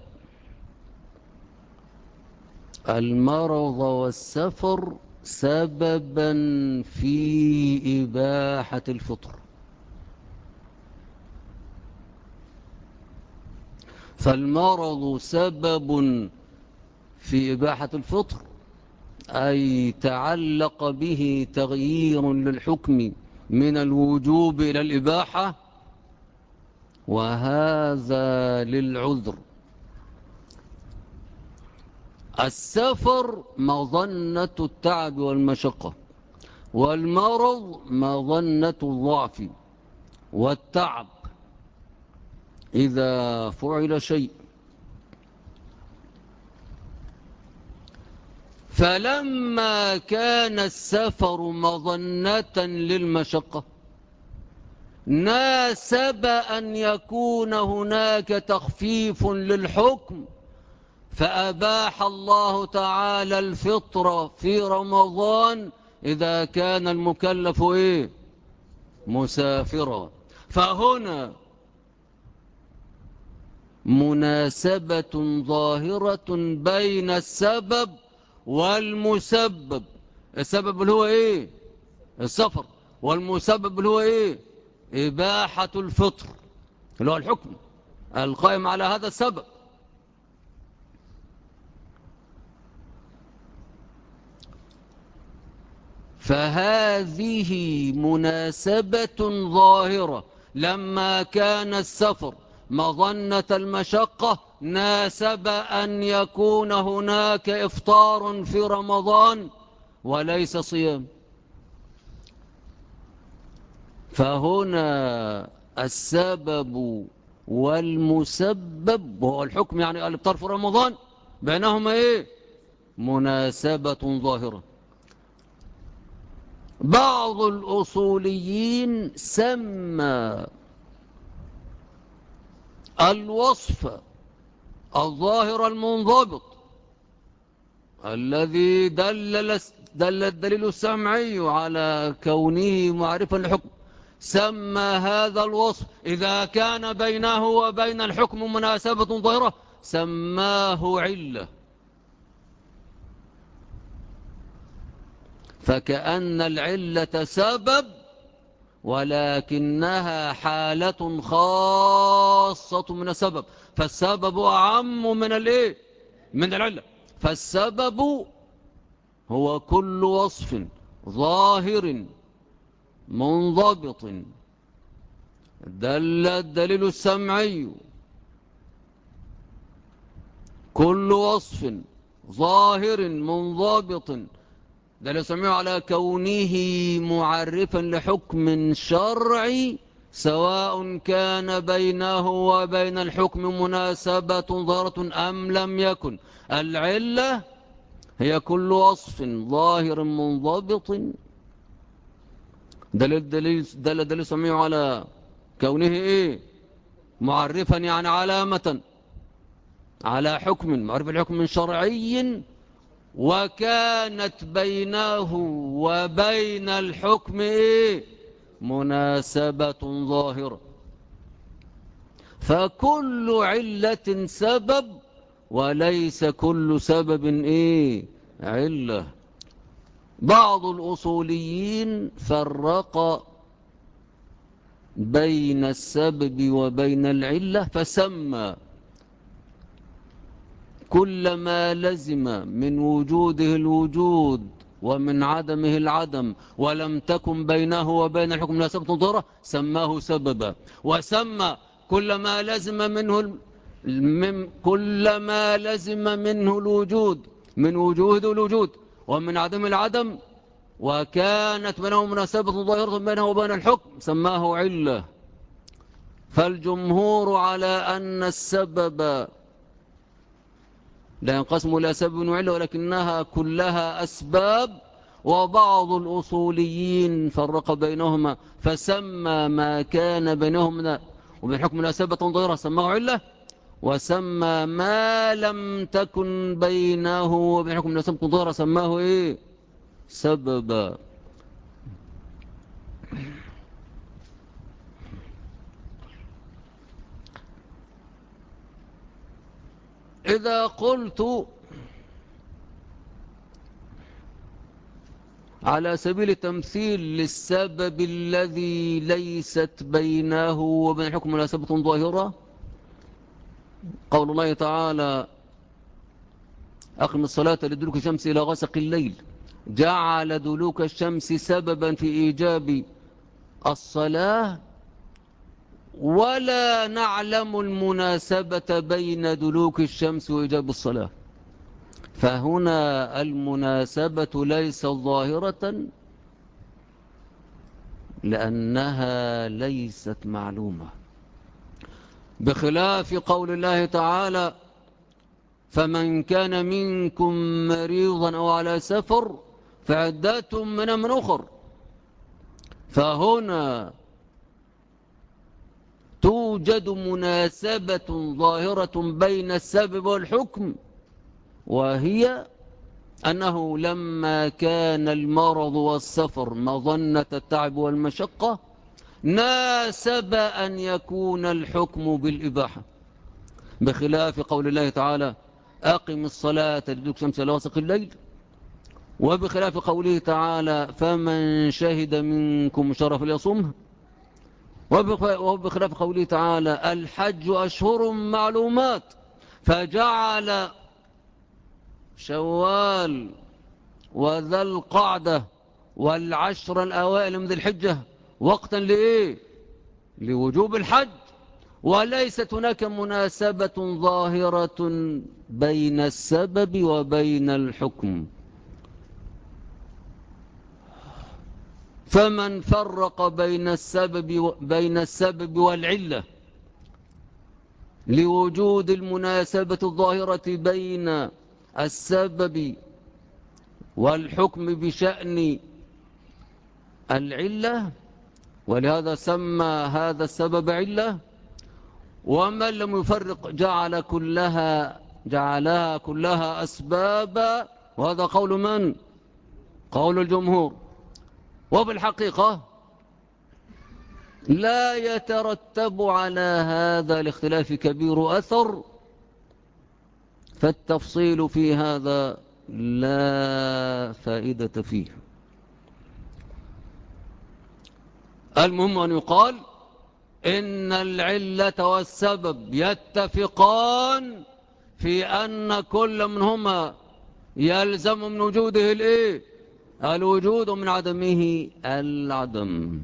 Speaker 1: المرض والسفر سببا في إباحة الفطر. فالمرض سبب في إباحة الفطر، أي تعلق به تغيير للحكم من الوجوب إلى الإباحة، وهذا للعذر. السفر مظنة التعب والمشقة، والمرض مظنة الضعف والتعب إذا فعل شيء. فلما كان السفر مظنة للمشقة ناسب أن يكون هناك تخفيف للحكم، فأباح الله تعالى الفطر في رمضان إذا كان المكلف مسافرا. فهنا مناسبة ظاهرة بين السبب والمسبب. السبب اللي هو السفر، والمسبب اللي هو إباحة الفطر، اللي هو الحكم القائم على هذا السبب. فهذه مناسبة ظاهرة. لما كان السفر مظنة المشقة ناسب أن يكون هناك إفطار في رمضان وليس صيام. فهنا السبب والمسبب وهو الحكم، يعني الإفطار في رمضان، بينهما مناسبة ظاهرة. بعض الأصوليين سمى الوصف الظاهر المنضبط الذي دل الدليل السمعي على كونه معرفا للحكم، سمى هذا الوصف إذا كان بينه وبين الحكم مناسبة ظاهرة سماه علة. فكأن العلة سبب ولكنها حالة خاصة من السبب، فالسبب أعم من العلة. فالسبب هو كل وصف ظاهر منضبط دل الدليل السمعي، كل وصف ظاهر منضبط دل السمعي على كونه معرفا لحكم شرعي، سواء كان بينه وبين الحكم مناسبة ظاهرة أم لم يكن. العلة هي كل وصف ظاهر منضبط دل الدليل السمعي على كونه معرفا، يعني علامة على حكم، معرفة الحكم شرعي، وكانت بينه وبين الحكم مناسبة ظاهرة. فكل علة سبب وليس كل سبب علة. بعض الأصوليين فرق بين السبب وبين العلة فسمى كل ما لزم من وجوده الوجود ومن عدمه العدم ولم تكن بينه وبين الحكم مناسبة ظاهرة سماه سببا. وسمى كل ما لزم منه الوجود من وجود الوجود ومن عدم العدم وكانت بينه مناسبة ظاهرة بينه وبين الحكم سماه علة. فالجمهور على أن السبب لا ينقسم إلى سبب وعلة ولكنها كلها أسباب. وبعض الأصوليين فرق بينهما فسمى ما كان بينهما وبالحكم مناسبة ظاهرة سماه علة، وسمى ما لم تكن بينه وبالحكم مناسبة ظاهرة سماه إيه؟ سببا. إذا قلت على سبيل التمثيل للسبب الذي ليست بينه وبين الحكم مناسبة ظاهرة، قول الله تعالى أقم الصلاة لدلوك الشمس إلى غسق الليل، جعل دلوك الشمس سببا في إيجاب الصلاة، ولا نعلم المناسبة بين دلوك الشمس وإيجاب الصلاة، فهنا المناسبة ليست ظاهرة لأنها ليست معلومة، بخلاف قول الله تعالى فمن كان منكم مريضا أو على سفر فعدة من أخر، فهنا توجد مناسبة ظاهرة بين السبب والحكم، وهي أنه لما كان المرض والسفر مظنة التعب والمشقة ناسب أن يكون الحكم بالإباحة، بخلاف قول الله تعالى أقم الصلاة لدلوك الشمس إلى غسق الليل، وبخلاف قوله تعالى فمن شهد منكم شرف فليصمه، وبخلاف قوله تعالى الحج أشهر معلومات، فجعل شوال وذا القعدة والعشر الأوائل من ذي الحجة وقتا لإيه؟ لوجوب الحج، وليست هناك مناسبة ظاهرة بين السبب وبين الحكم. فمن فرق بين السبب والعلة لوجود المناسبة الظاهرة بين السبب والحكم بشأن العلة، ولهذا سمى هذا السبب علة، ومن لم يفرق جعلها كلها أسبابا، وهذا قول من؟ قول الجمهور. وبالحقيقة لا يترتب على هذا الاختلاف كبير أثر، فالتفصيل في هذا لا فائدة فيه. المهم أن يقال إن العلة والسبب يتفقان في أن كل منهما يلزم من وجوده الوجود ومن عدمه العدم.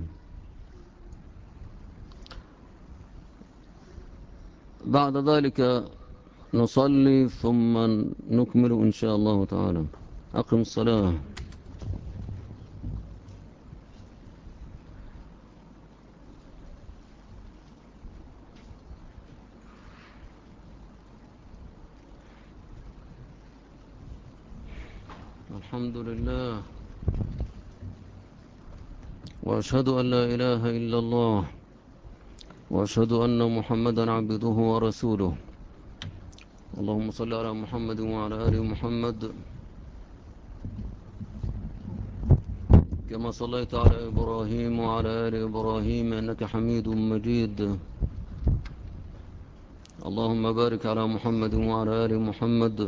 Speaker 1: بعد ذلك نصلي ثم نكمل إن شاء الله تعالى. أقم الصلاة. الحمد لله، وأشهد أن لا إله إلا الله، وأشهد أن محمدا عبده ورسوله. اللهم صل على محمد وعلى آل محمد كما صليت على إبراهيم وعلى آل إبراهيم إنك حميد مجيد. اللهم بارك على محمد وعلى آل محمد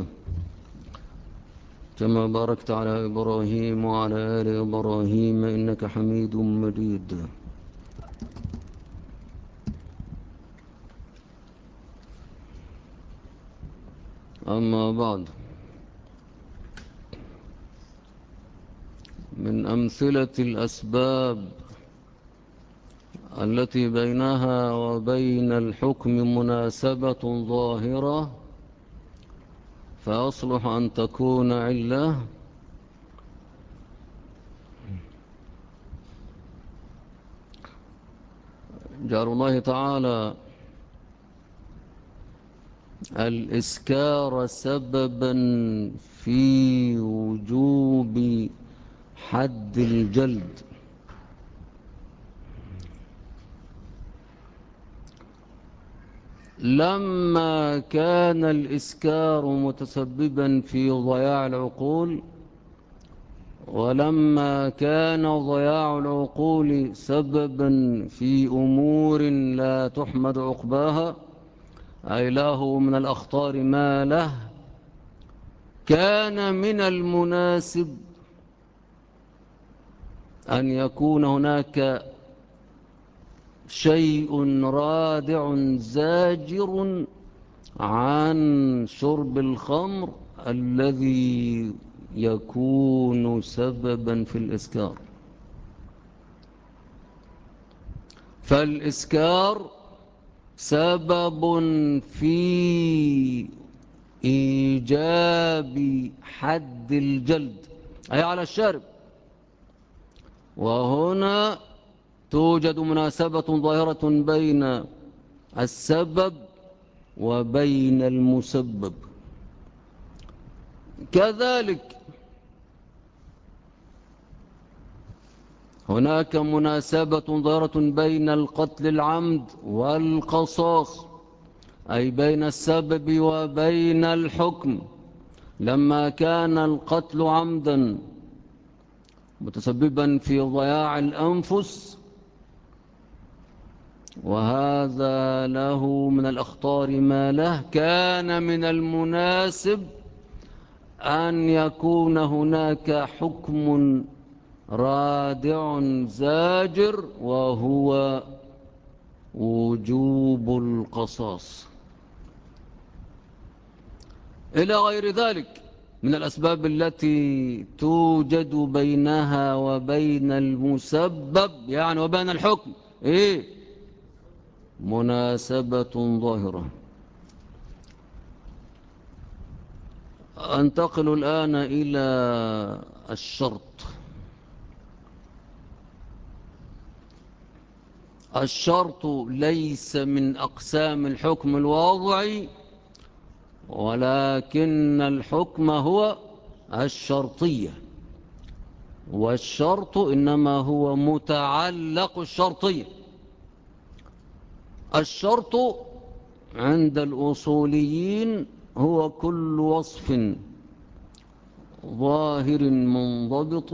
Speaker 1: كما باركت على إبراهيم وعلى آل إبراهيم إنك حميد مجيد. أما بعد، من أمثلة الأسباب التي بينها وبين الحكم مناسبة ظاهرة فأصلح أن تكون علة، جعل الله تعالى الإسكار سببا في وجوب حد الجلد، لما كان الإسكار متسببا في ضياع العقول، ولما كان ضياع العقول سببا في أمور لا تحمد عقباها، أي له من الأخطار ما له، كان من المناسب أن يكون هناك شيء رادع زاجر عن شرب الخمر الذي يكون سببا في الإسكار. فالإسكار سبب في إيجاب حد الجلد أي على الشارب. وهنا توجد مناسبة ظاهرة بين السبب وبين المسبب. كذلك هناك مناسبة ظاهرة بين القتل العمد والقصاص، أي بين السبب وبين الحكم. لما كان القتل عمدا متسببا في ضياع الأنفس، وهذا له من الأخطار ما له، كان من المناسب أن يكون هناك حكم رادع زاجر، وهو وجوب القصاص. إلى غير ذلك من الأسباب التي توجد بينها وبين المسبب، يعني وبين الحكم، مناسبة ظاهرة. أنتقل الآن إلى الشرط. الشرط ليس من أقسام الحكم الواضعي، ولكن الحكم هو الشرطية، والشرط إنما هو متعلق الشرطية. الشرط عند الأصوليين هو كل وصف ظاهر منضبط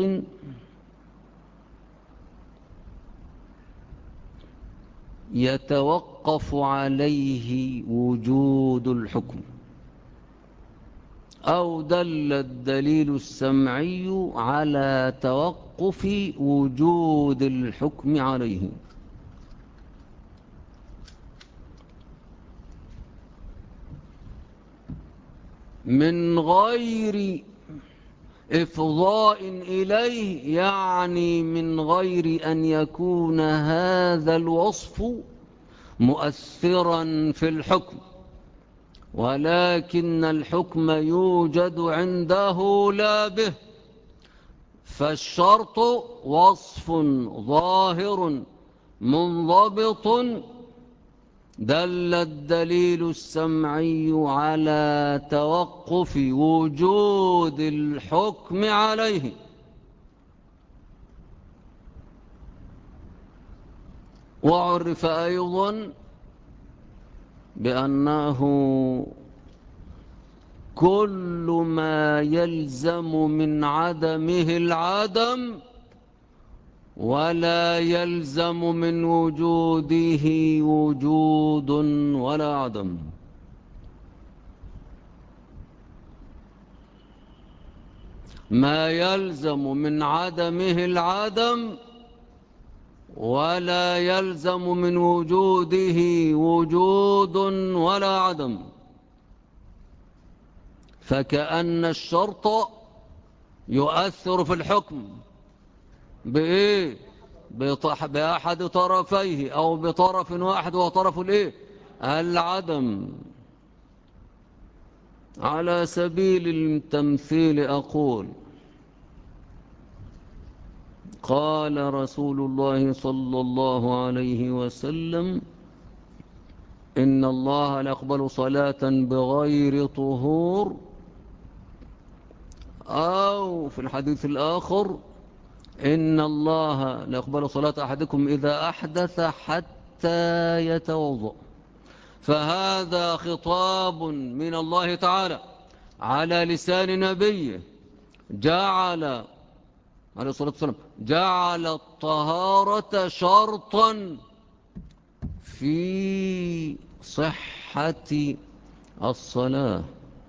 Speaker 1: يتوقف عليه وجود الحكم، أو دل الدليل السمعي على توقف وجود الحكم عليه. من غير إفضاء إليه، يعني من غير أن يكون هذا الوصف مؤثرا في الحكم، ولكن الحكم يوجد عنده لا به. فالشرط وصف ظاهر منضبط دل الدليل السمعي على توقف وجود الحكم عليه. وعرف أيضا بأنه كل ما يلزم من عدمه العدم، ولا يلزم من وجوده وجود ولا عدم. ما يلزم من عدمه العدم، ولا يلزم من وجوده وجود ولا عدم. فكأن الشرط يؤثر في الحكم بإيه؟ بأحد طرفيه، أو بطرف واحد وهو طرف العدم. على سبيل التمثيل أقول: قال رسول الله صلى الله عليه وسلم: إن الله لا يقبل صلاة بغير طهور. أو في الحديث الآخر: إن الله لا يقبل صلاة أحدكم إذا أحدث حتى يتوضأ. فهذا خطاب من الله تعالى على لسان نبيه جعل عليه الصلاة والسلام جعل الطهارة شرطا في صحة الصلاة.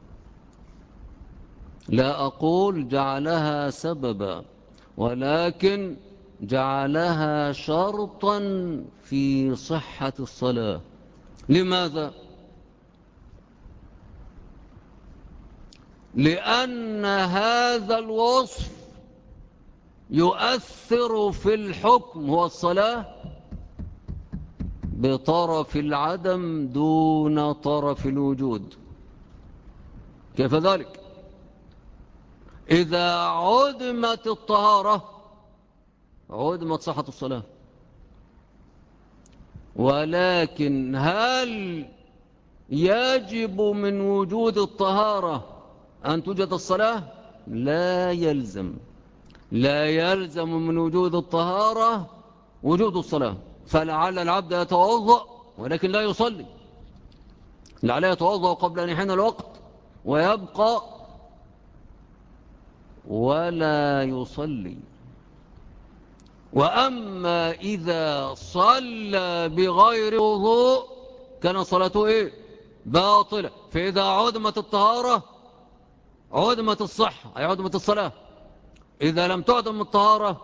Speaker 1: لا أقول جعلها سببا، ولكن جعلها شرطا في صحة الصلاة. لماذا؟ لأن هذا الوصف يؤثر في الحكم هو الصلاة بطرف العدم دون طرف الوجود. كيف ذلك؟ إذا عدمت الطهارة عدمت صحة الصلاة. ولكن هل يجب من وجود الطهارة أن توجد الصلاة؟ لا يلزم. لا يلزم من وجود الطهارة وجود الصلاة. فلعل العبد يتوضأ ولكن لا يصلي، لعل يتوضأ قبل أن يحين الوقت ويبقى ولا يصلي. وأما إذا صلى بغير وضوء كان صلاته إيه؟ باطلة. فإذا عدمت الطهارة عدمت الصحة، أي عدمت الصلاة. إذا لم تعدم الطهارة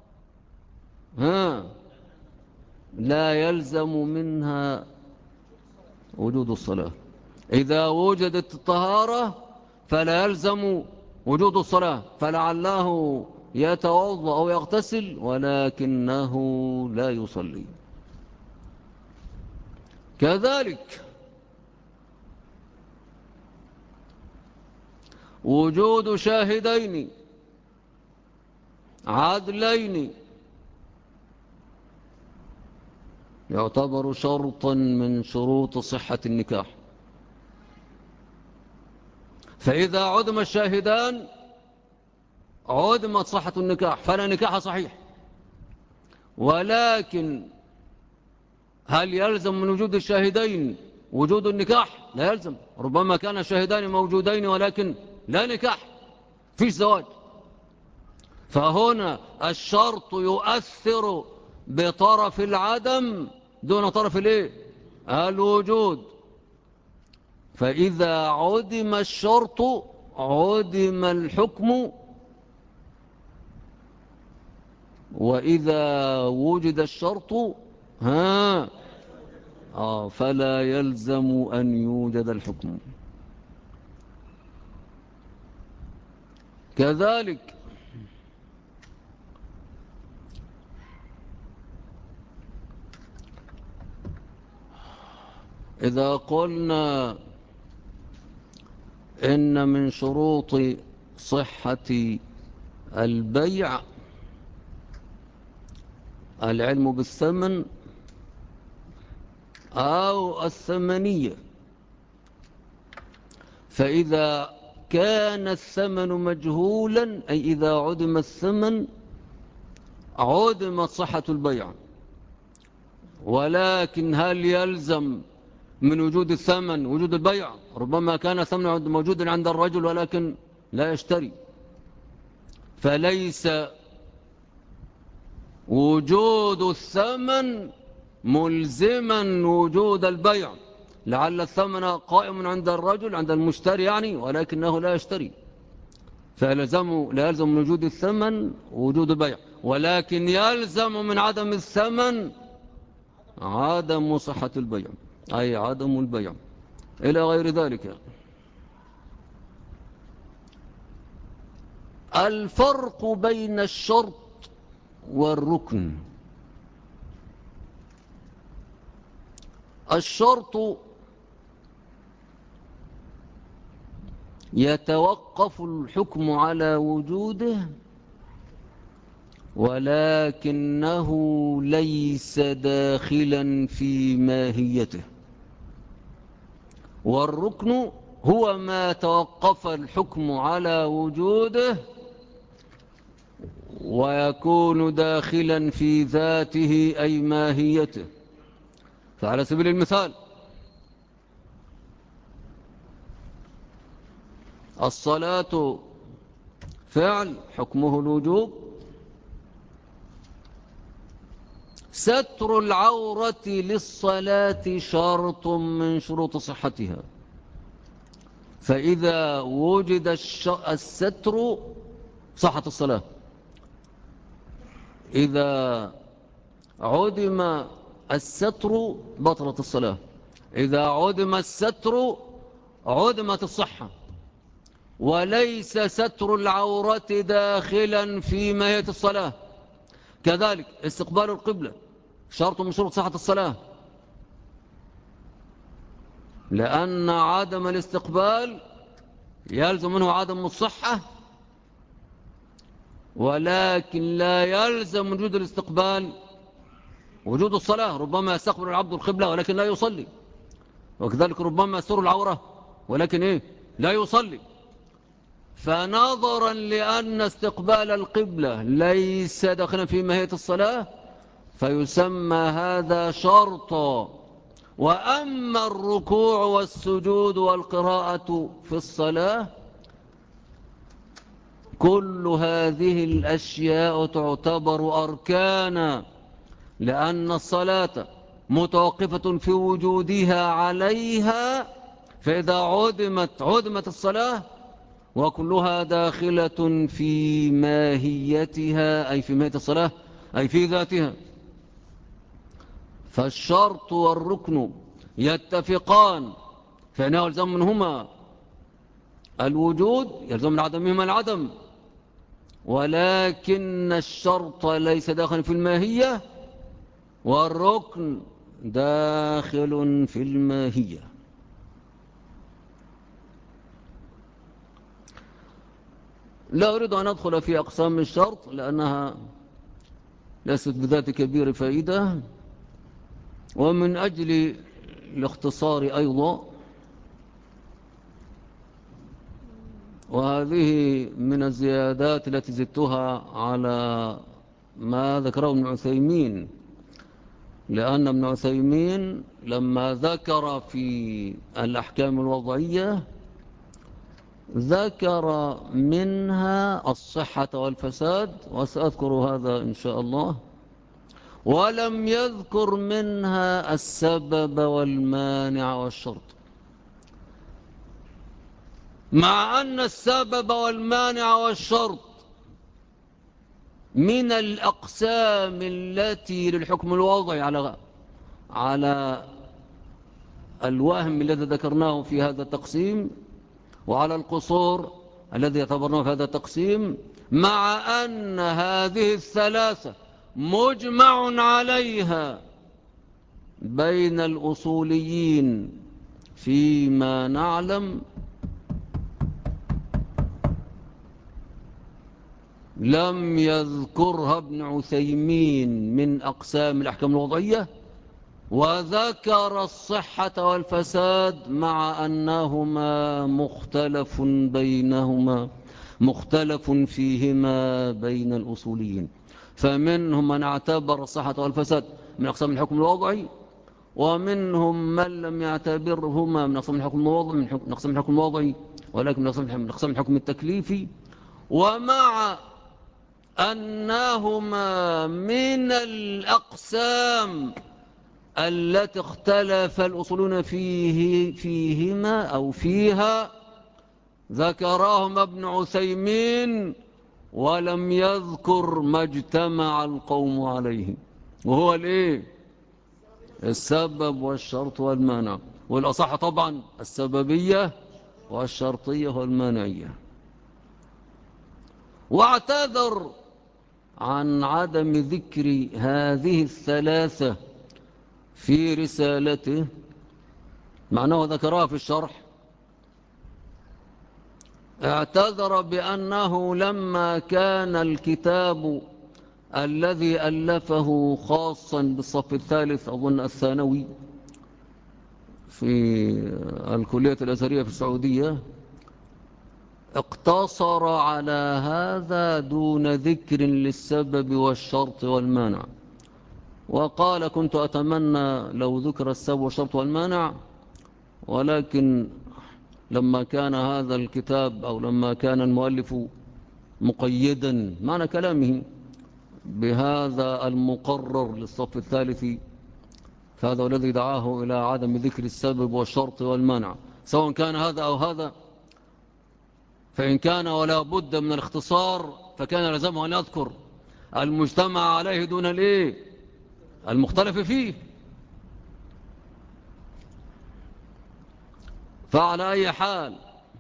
Speaker 1: لا يلزم منها وجود الصلاة. إذا وجدت الطهارة فلا يلزم وجود الصلاة، فلعله يتوضأ أو يغتسل ولكنه لا يصلي. كذلك وجود شاهدين عدلين يعتبر شرطا من شروط صحة النكاح. فإذا عدم الشاهدان عدمت صحة النكاح، فلا نكاح صحيح. ولكن هل يلزم من وجود الشاهدين وجود النكاح؟ لا يلزم. ربما كان الشاهدان موجودين ولكن لا نكاح، فيش زواج. فهنا الشرط يؤثر بطرف العدم دون طرف الايه؟ الوجود. فإذا عدم الشرط عدم الحكم، وإذا وجد الشرط فلا يلزم أن يوجد الحكم. كذلك إذا قلنا إن من شروط صحة البيع العلم بالثمن أو الثمنية، فإذا كان الثمن مجهولا أي إذا عدم الثمن عدمت صحة البيع. ولكن هل يلزم من وجود الثمن وجود البيع؟ ربما كان الثمن موجودا عند الرجل ولكن لا يشتري، فليس وجود الثمن ملزما وجود البيع. لعل الثمن قائم عند الرجل عند المشتري يعني، ولكنه لا يشتري، لا يلزم من وجود الثمن وجود البيع. ولكن يلزم من عدم الثمن عدم صحة البيع، أي عدم البيع إلى غير ذلك. الفرق بين الشرط والركن: الشرط يتوقف الحكم على وجوده ولكنه ليس داخلا في ماهيته، والركن هو ما توقف الحكم على وجوده ويكون داخلا في ذاته أي ماهيته. فعلى سبيل المثال الصلاة فعل حكمه الوجوب، ستر العورة للصلاة شرط من شروط صحتها، فإذا وجد الستر صحت الصلاة، إذا عدم الستر بطلت الصلاة، إذا عدم الستر عدمت الصحة. وليس ستر العورة داخلا في ماهية الصلاة. كذلك استقبال القبلة شرط من شروط صحة الصلاة، لأن عدم الاستقبال يلزم منه عدم الصحة، ولكن لا يلزم وجود الاستقبال وجود الصلاة. ربما يستقبل العبد القبلة ولكن لا يصلي، وكذلك ربما يستر العورة ولكن لا يصلي. فنظرا لأن استقبال القبلة ليس داخلا في ماهية الصلاة فيسمى هذا شرطا. وأما الركوع والسجود والقراءة في الصلاة كل هذه الأشياء تعتبر أركانا، لأن الصلاة متوقفة في وجودها عليها، فإذا عدمت الصلاة، وكلها داخلة في ماهيتها أي في ماهية الصلاة أي في ذاتها. فالشرط والركن يتفقان، فإنه يلزم منهما الوجود، يلزم من عدمهما العدم، ولكن الشرط ليس داخل في الماهية والركن داخل في الماهية. لا أريد أن أدخل في أقسام الشرط لأنها ليست بذات كبير فائدة، ومن أجل الاختصار أيضا، وهذه من الزيادات التي زدتها على ما ذكره ابن عثيمين، لأن ابن عثيمين لما ذكر في الأحكام الوضعية ذكر منها الصحة والفساد، وسأذكر هذا إن شاء الله، ولم يذكر منها السبب والمانع والشرط، مع أن السبب والمانع والشرط من الأقسام التي للحكم الوضعي على الوهم الذي ذكرناه في هذا التقسيم، وعلى القصور الذي اعتبرناه في هذا التقسيم، مع أن هذه الثلاثة مجمع عليها بين الأصوليين فيما نعلم، لم يذكرها ابن عثيمين من أقسام الأحكام الوضعية، وذكر الصحة والفساد مع أنهما مختلف فيهما بين الأصوليين. فمنهم من اعتبر الصحة والفساد من أقسام الحكم الوضعي، ومنهم من لم يعتبرهما من أقسام الحكم الوضعي ولكن من أقسام الحكم التكليفي. ومع أنهما من الأقسام التي اختلف الأصولون فيهما أو فيها ذكرهم ابن عثيمين، ولم يذكر ما اجتمع القوم عليه، وهو السبب والشرط والمانع، والأصح طبعا السببية والشرطية والمانعية. واعتذر عن عدم ذكر هذه الثلاثة في رسالته، معناه ذكرها في الشرح. اعتذر بأنه لما كان الكتاب الذي ألفه خاصا بالصف الثالث أظن الثانوي في الكلية الأزهرية في السعودية، اقتصر على هذا دون ذكر للسبب والشرط والمانع، وقال كنت أتمنى لو ذكر السبب والشرط والمانع، ولكن لما كان هذا الكتاب أو لما كان المؤلف مقيدا معنى كلامه بهذا المقرر للصف الثالث، فهذا الذي دعاه إلى عدم ذكر السبب والشرط والمانع، سواء كان هذا أو هذا. فإن كان ولا بد من الاختصار فكان لزمه أن يذكر المجتمع عليه دون المختلف فيه. فعلى أي حال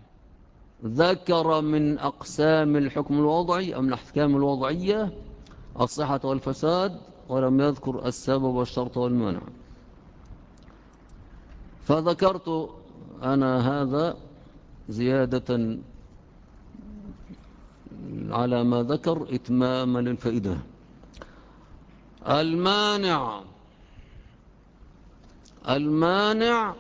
Speaker 1: ذكر من أقسام الحكم الوضعي أو من الأحكام الوضعية الصحة والفساد، ولم يذكر السبب والشرط والمانع. فذكرت أنا هذا زيادة على ما ذكر إتماما للفائدة. المانع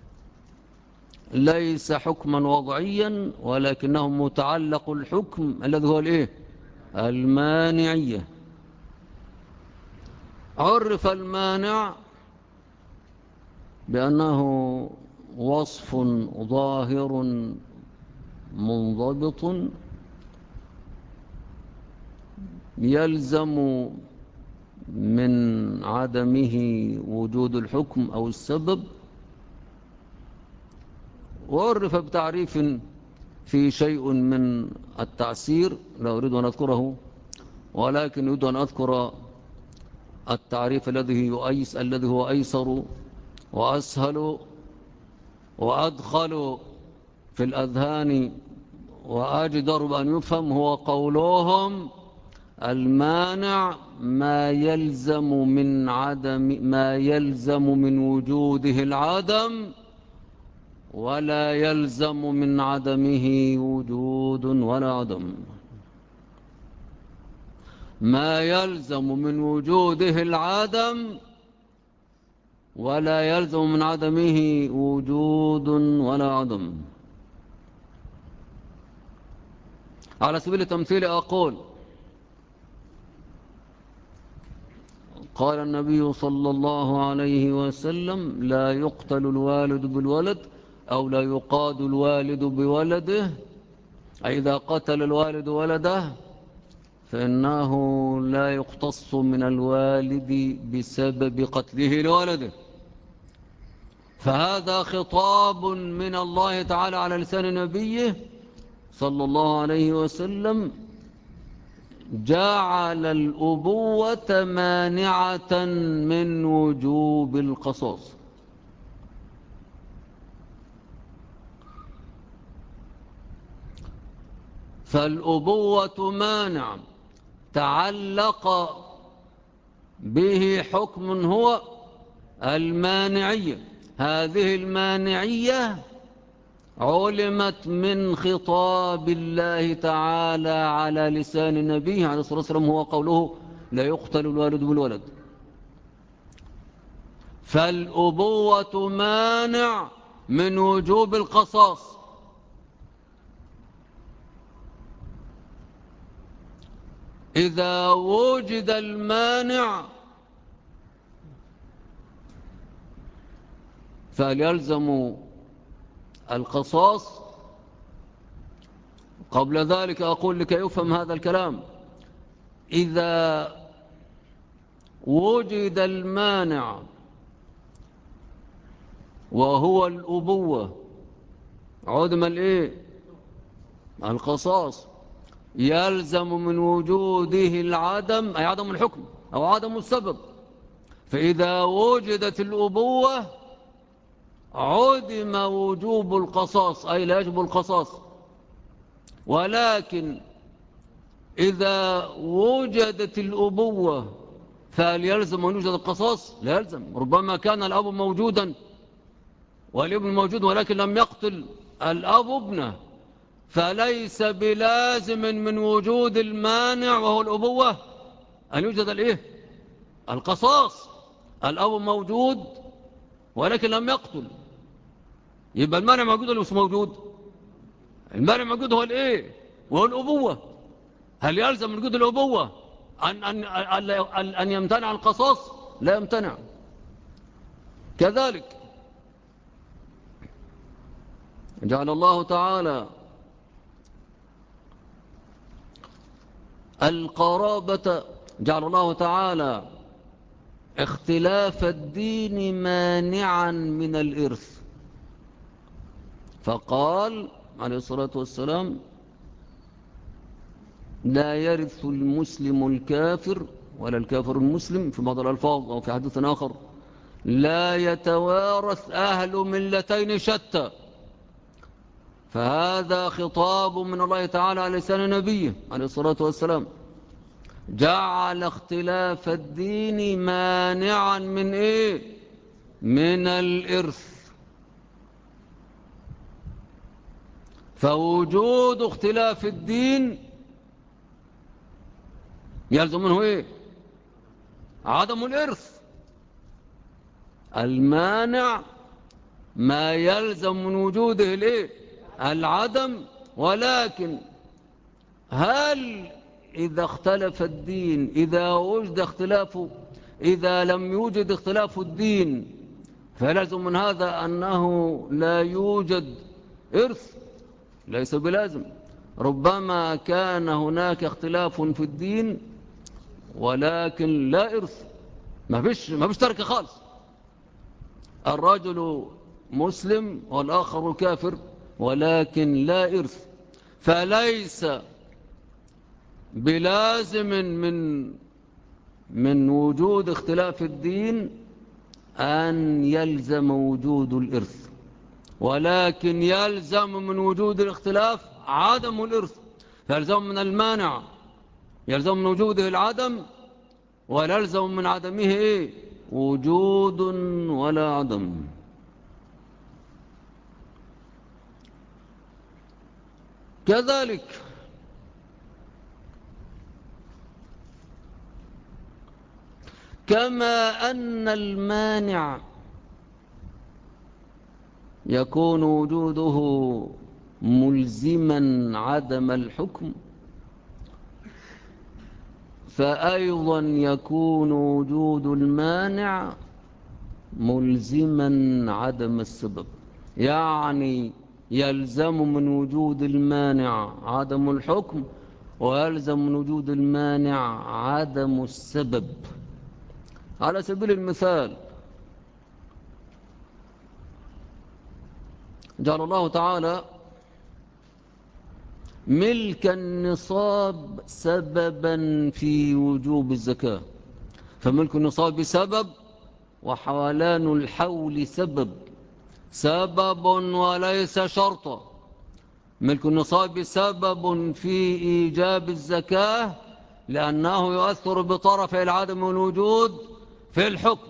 Speaker 1: ليس حكما وضعيا، ولكنه متعلق الحكم الذي هو المانعية. عرف المانع بأنه وصف ظاهر منضبط يلزم من عدمه وجود الحكم أو السبب. وعرف بتعريف في شيء من التعسير لا أريد أن أذكره، ولكن أريد أن أذكر التعريف الذي هو أيسر وأسهل وأدخل في الأذهان وأجدر بأن يفهم. هو قولهم: المانع ما يلزم من وجوده العدم، ولا يلزم من عدمه وجود ولا عدم. ما يلزم من وجوده العدم، ولا يلزم من عدمه وجود ولا عدم. على سبيل التمثيل أقول: قال النبي صلى الله عليه وسلم: لا يقتل الوالد بالولد، أو لا يقاد الوالد بولده. أي إذا قتل الوالد ولده فإنه لا يقتص من الوالد بسبب قتله لولده. فهذا خطاب من الله تعالى على لسان نبيه صلى الله عليه وسلم، جعل الأبوة مانعة من وجوب القصاص. فالأبوة مانع تعلق به حكم هو المانعية. هذه المانعية علمت من خطاب الله تعالى على لسان نبيه عليه الصلاة والسلام، هو قوله: لا يقتل الوالد بالولد. فالأبوة مانع من وجوب القصاص. إذا وجد المانع فليلزم القصاص. قبل ذلك أقول لكي يفهم هذا الكلام: إذا وجد المانع وهو الأبوة عدم القصاص، يلزم من وجوده العدم، أي عدم الحكم أو عدم السبب. فإذا وجدت الأبوة عدم وجوب القصاص، أي لا يجب القصاص. ولكن إذا وجدت الأبوة فهل يلزم أن يوجد القصاص؟ لا يلزم. ربما كان الأب موجودا والابن موجود ولكن لم يقتل الأب ابنه، فليس بلازم من وجود المانع وهو الأبوة أن يوجد القصاص. الأب موجود ولكن لم يقتل، يبقى المانع موجود ولا مش موجود؟ المانع موجود هو وهو الأبوة. هل يلزم من وجود الأبوة أن يمتنع القصاص؟ لا يمتنع. كذلك جعل الله تعالى القرابة، جعل الله تعالى اختلاف الدين مانعا من الإرث، فقال عليه الصلاة والسلام: لا يرث المسلم الكافر ولا الكافر المسلم، في بعض الألفاظ أو في حديث آخر: لا يتوارث أهل ملتين شتى. فهذا خطاب من الله تعالى على لسان نبيه عليه الصلاة والسلام، جعل اختلاف الدين مانعا من إيه؟ من الإرث. فوجود اختلاف الدين يلزم منه إيه؟ عدم الإرث. المانع ما يلزم من وجوده الإيه؟ العدم. ولكن هل إذا اختلف الدين، إذا لم يوجد اختلاف الدين، فيلزم من هذا أنه لا يوجد إرث؟ ليس بلازم. ربما كان هناك اختلاف في الدين ولكن لا إرث، ما فيش تركة خالص. الرجل مسلم والآخر كافر ولكن لا إرث. فليس بلازم من وجود اختلاف الدين أن يلزم وجود الإرث، ولكن يلزم من وجود الاختلاف عدم الإرث. فيلزم من المانع، يلزم من وجوده العدم، ولا يلزم من عدمه إيه؟ وجود ولا عدم. كذلك كما أن المانع يكون وجوده ملزما عدم الحكم، فأيضا يكون وجود المانع ملزما عدم السبب. يعني يلزم من وجود المانع عدم الحكم، ويلزم من وجود المانع عدم السبب. على سبيل المثال، جعل الله تعالى ملك النصاب سببا في وجوب الزكاة، فملك النصاب سبب، وحولان الحول سبب وليس شرطا. ملك النصاب سبب في إيجاب الزكاة لأنه يؤثر بطرف العدم والوجود في الحكم.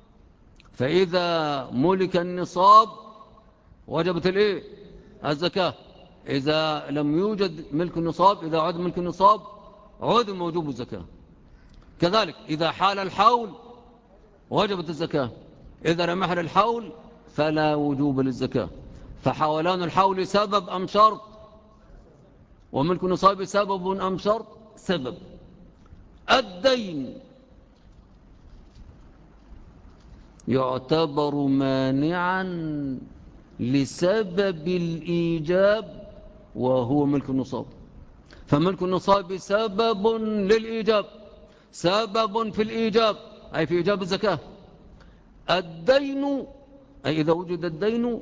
Speaker 1: فإذا ملك النصاب وجبت الإيه؟ الزكاة. إذا لم يوجد ملك النصاب، إذا عدم ملك النصاب عدم وجوب الزكاة. كذلك إذا حال الحول وجبت الزكاة، إذا لم يحل الحول فلا وجوب للزكاة. فحولان الحول سبب أم شرط؟ وملك النصاب سبب أم شرط؟ سبب. الدين يعتبر مانعا لسبب الإيجاب وهو ملك النصاب. فملك النصاب سبب للإيجاب، سبب في الإيجاب أي في إيجاب الزكاة. الدين أي إذا وجد الدين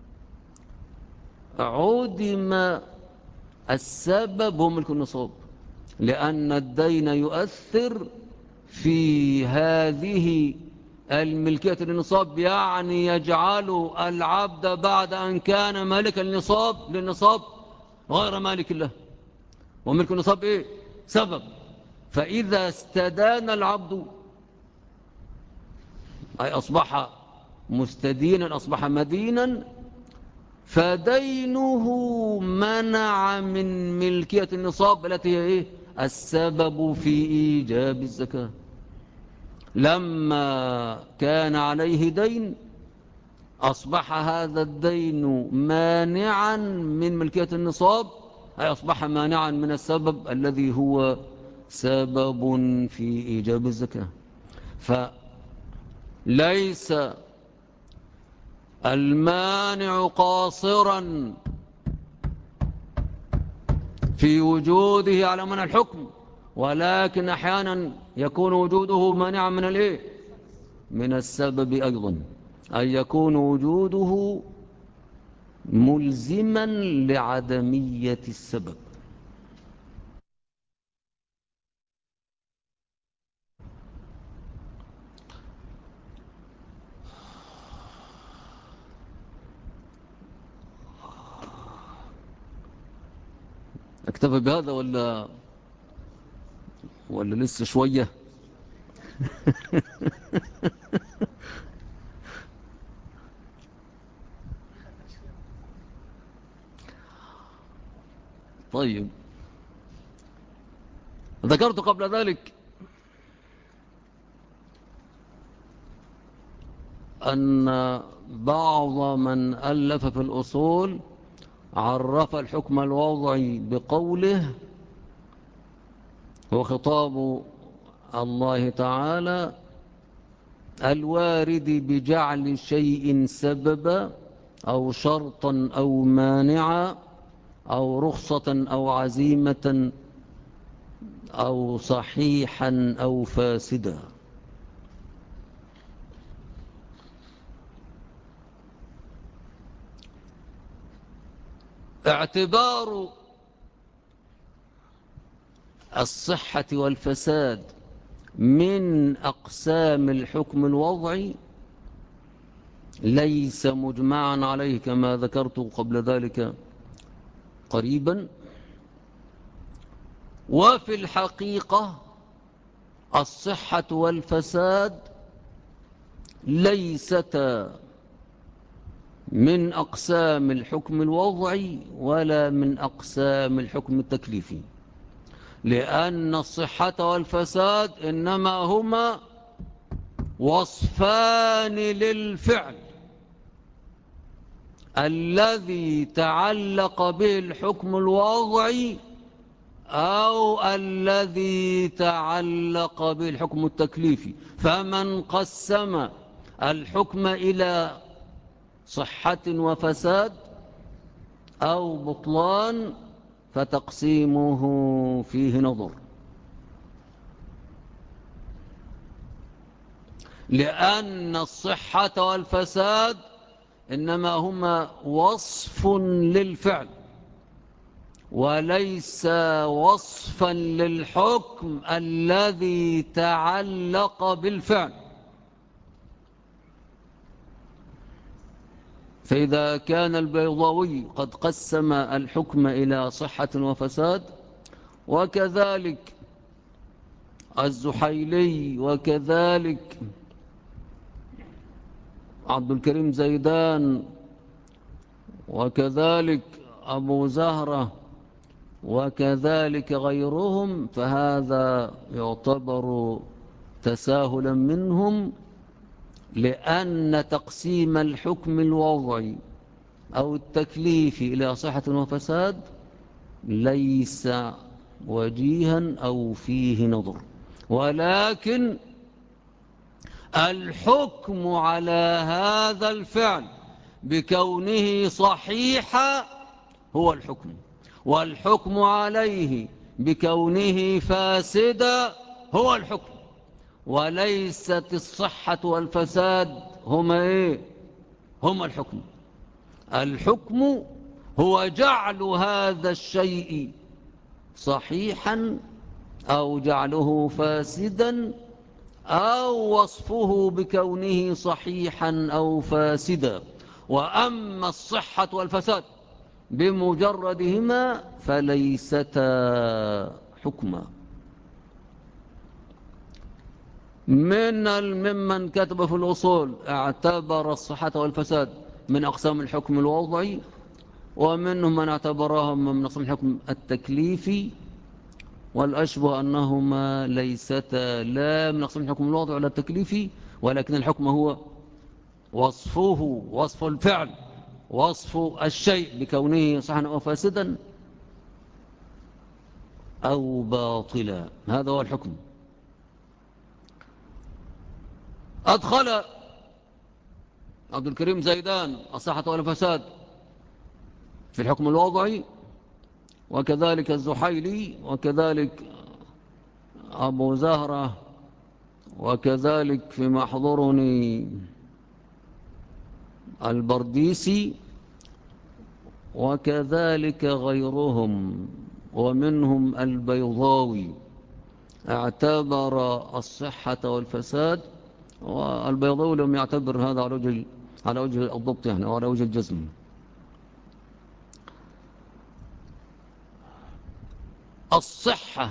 Speaker 1: عدم السبب هو ملك النصاب، لأن الدين يؤثر في هذه الملكية للنصاب، يعني يجعل العبد بعد أن كان مالكا للنصاب غير مالك له. وملك النصاب إيه؟ سبب. فإذا استدان العبد أي أصبح مستدينا، أصبح مدينا، فدينه منع من ملكية النصاب التي هي إيه؟ السبب في إيجاب الزكاة. لما كان عليه دين أصبح هذا الدين مانعا من ملكية النصاب، أي أصبح مانعا من السبب الذي هو سبب في إيجاب الزكاة. فليس المانع قاصرا في وجوده على من الحكم، ولكن أحيانا يكون وجوده مانعا من الإيه؟ من السبب أيضا، أن يكون وجوده ملزما لعدمية السبب. اكتفي بهذا ولا لسه شوية؟ طيب، ذكرت قبل ذلك أن بعض من ألف في الأصول عرف الحكم الوضعي بقوله: هو خطاب الله تعالى الوارد بجعل شيء سببا أو شرطا أو مانعا أو رخصة أو عزيمة أو صحيحا أو فاسدا. اعتبار الصحة والفساد من أقسام الحكم الوضعي ليس مجمعا عليه كما ذكرت قبل ذلك قريبا. وفي الحقيقة الصحة والفساد ليستا من أقسام الحكم الوضعي ولا من أقسام الحكم التكليفي، لأن الصحة والفساد إنما هما وصفان للفعل الذي تعلق به الحكم الوضعي أو الذي تعلق به الحكم التكليفي. فمن قسم الحكم إلى صحة وفساد أو بطلان فتقسيمه فيه نظر، لأن الصحة والفساد إنما هما وصف للفعل وليس وصفا للحكم الذي تعلق بالفعل. فإذا كان البيضاوي قد قسم الحكم إلى صحة وفساد، وكذلك الزحيلي، وكذلك عبد الكريم زيدان، وكذلك أبو زهرة، وكذلك غيرهم، فهذا يعتبر تساهلا منهم، لأن تقسيم الحكم الوضعي أو التكليفي إلى صحة وفساد ليس وجيها أو فيه نظر، ولكن الحكم على هذا الفعل بكونه صحيحا هو الحكم، والحكم عليه بكونه فاسدا هو الحكم، وليست الصحة والفساد هما إيه؟ هما الحكم. الحكم هو جعل هذا الشيء صحيحا أو جعله فاسدا أو وصفه بكونه صحيحا أو فاسدا. وأما الصحة والفساد بمجردهما فليستا حكما. ممن كتب في الأصول اعتبر الصحة والفساد من أقسام الحكم الوضعي، ومنهم من اعتبرهم من أقسام الحكم التكليفي، والأشبه أنهما ليستا لا من أقسام الحكم الوضعي ولا التكليفي، ولكن الحكم هو وصفه، وصف الفعل، وصف الشيء بكونه صحيحا أو فاسدا أو باطلا، هذا هو الحكم. أدخل عبد الكريم زيدان الصحة والفساد في الحكم الوضعي، وكذلك الزحيلي، وكذلك أبو زهرة، وكذلك في محضرني البرديسي، وكذلك غيرهم، ومنهم البيضاوي اعتبر الصحة والفساد، والبيضاوي لم يعتبر هذا على وجه الضبط يعني، أو على وجه الجزم. الصحة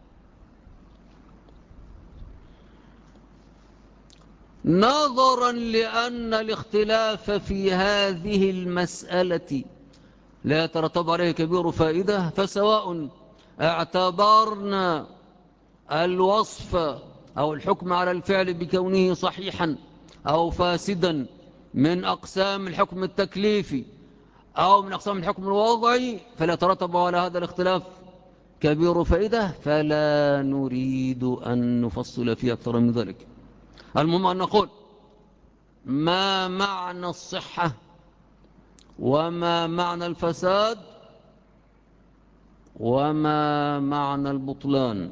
Speaker 1: نظرا لأن الاختلاف في هذه المسألة لا يترتب عليه كبير فائدة، فسواء اعتبرنا الوصف أو الحكم على الفعل بكونه صحيحا أو فاسدا من أقسام الحكم التكليفي أو من أقسام الحكم الوضعي، فلا يترتب على هذا الاختلاف كبير فائدة، فلا نريد أن نفصل فيه أكثر من ذلك. المهم أن نقول ما معنى الصحة وما معنى الفساد وما معنى البطلان.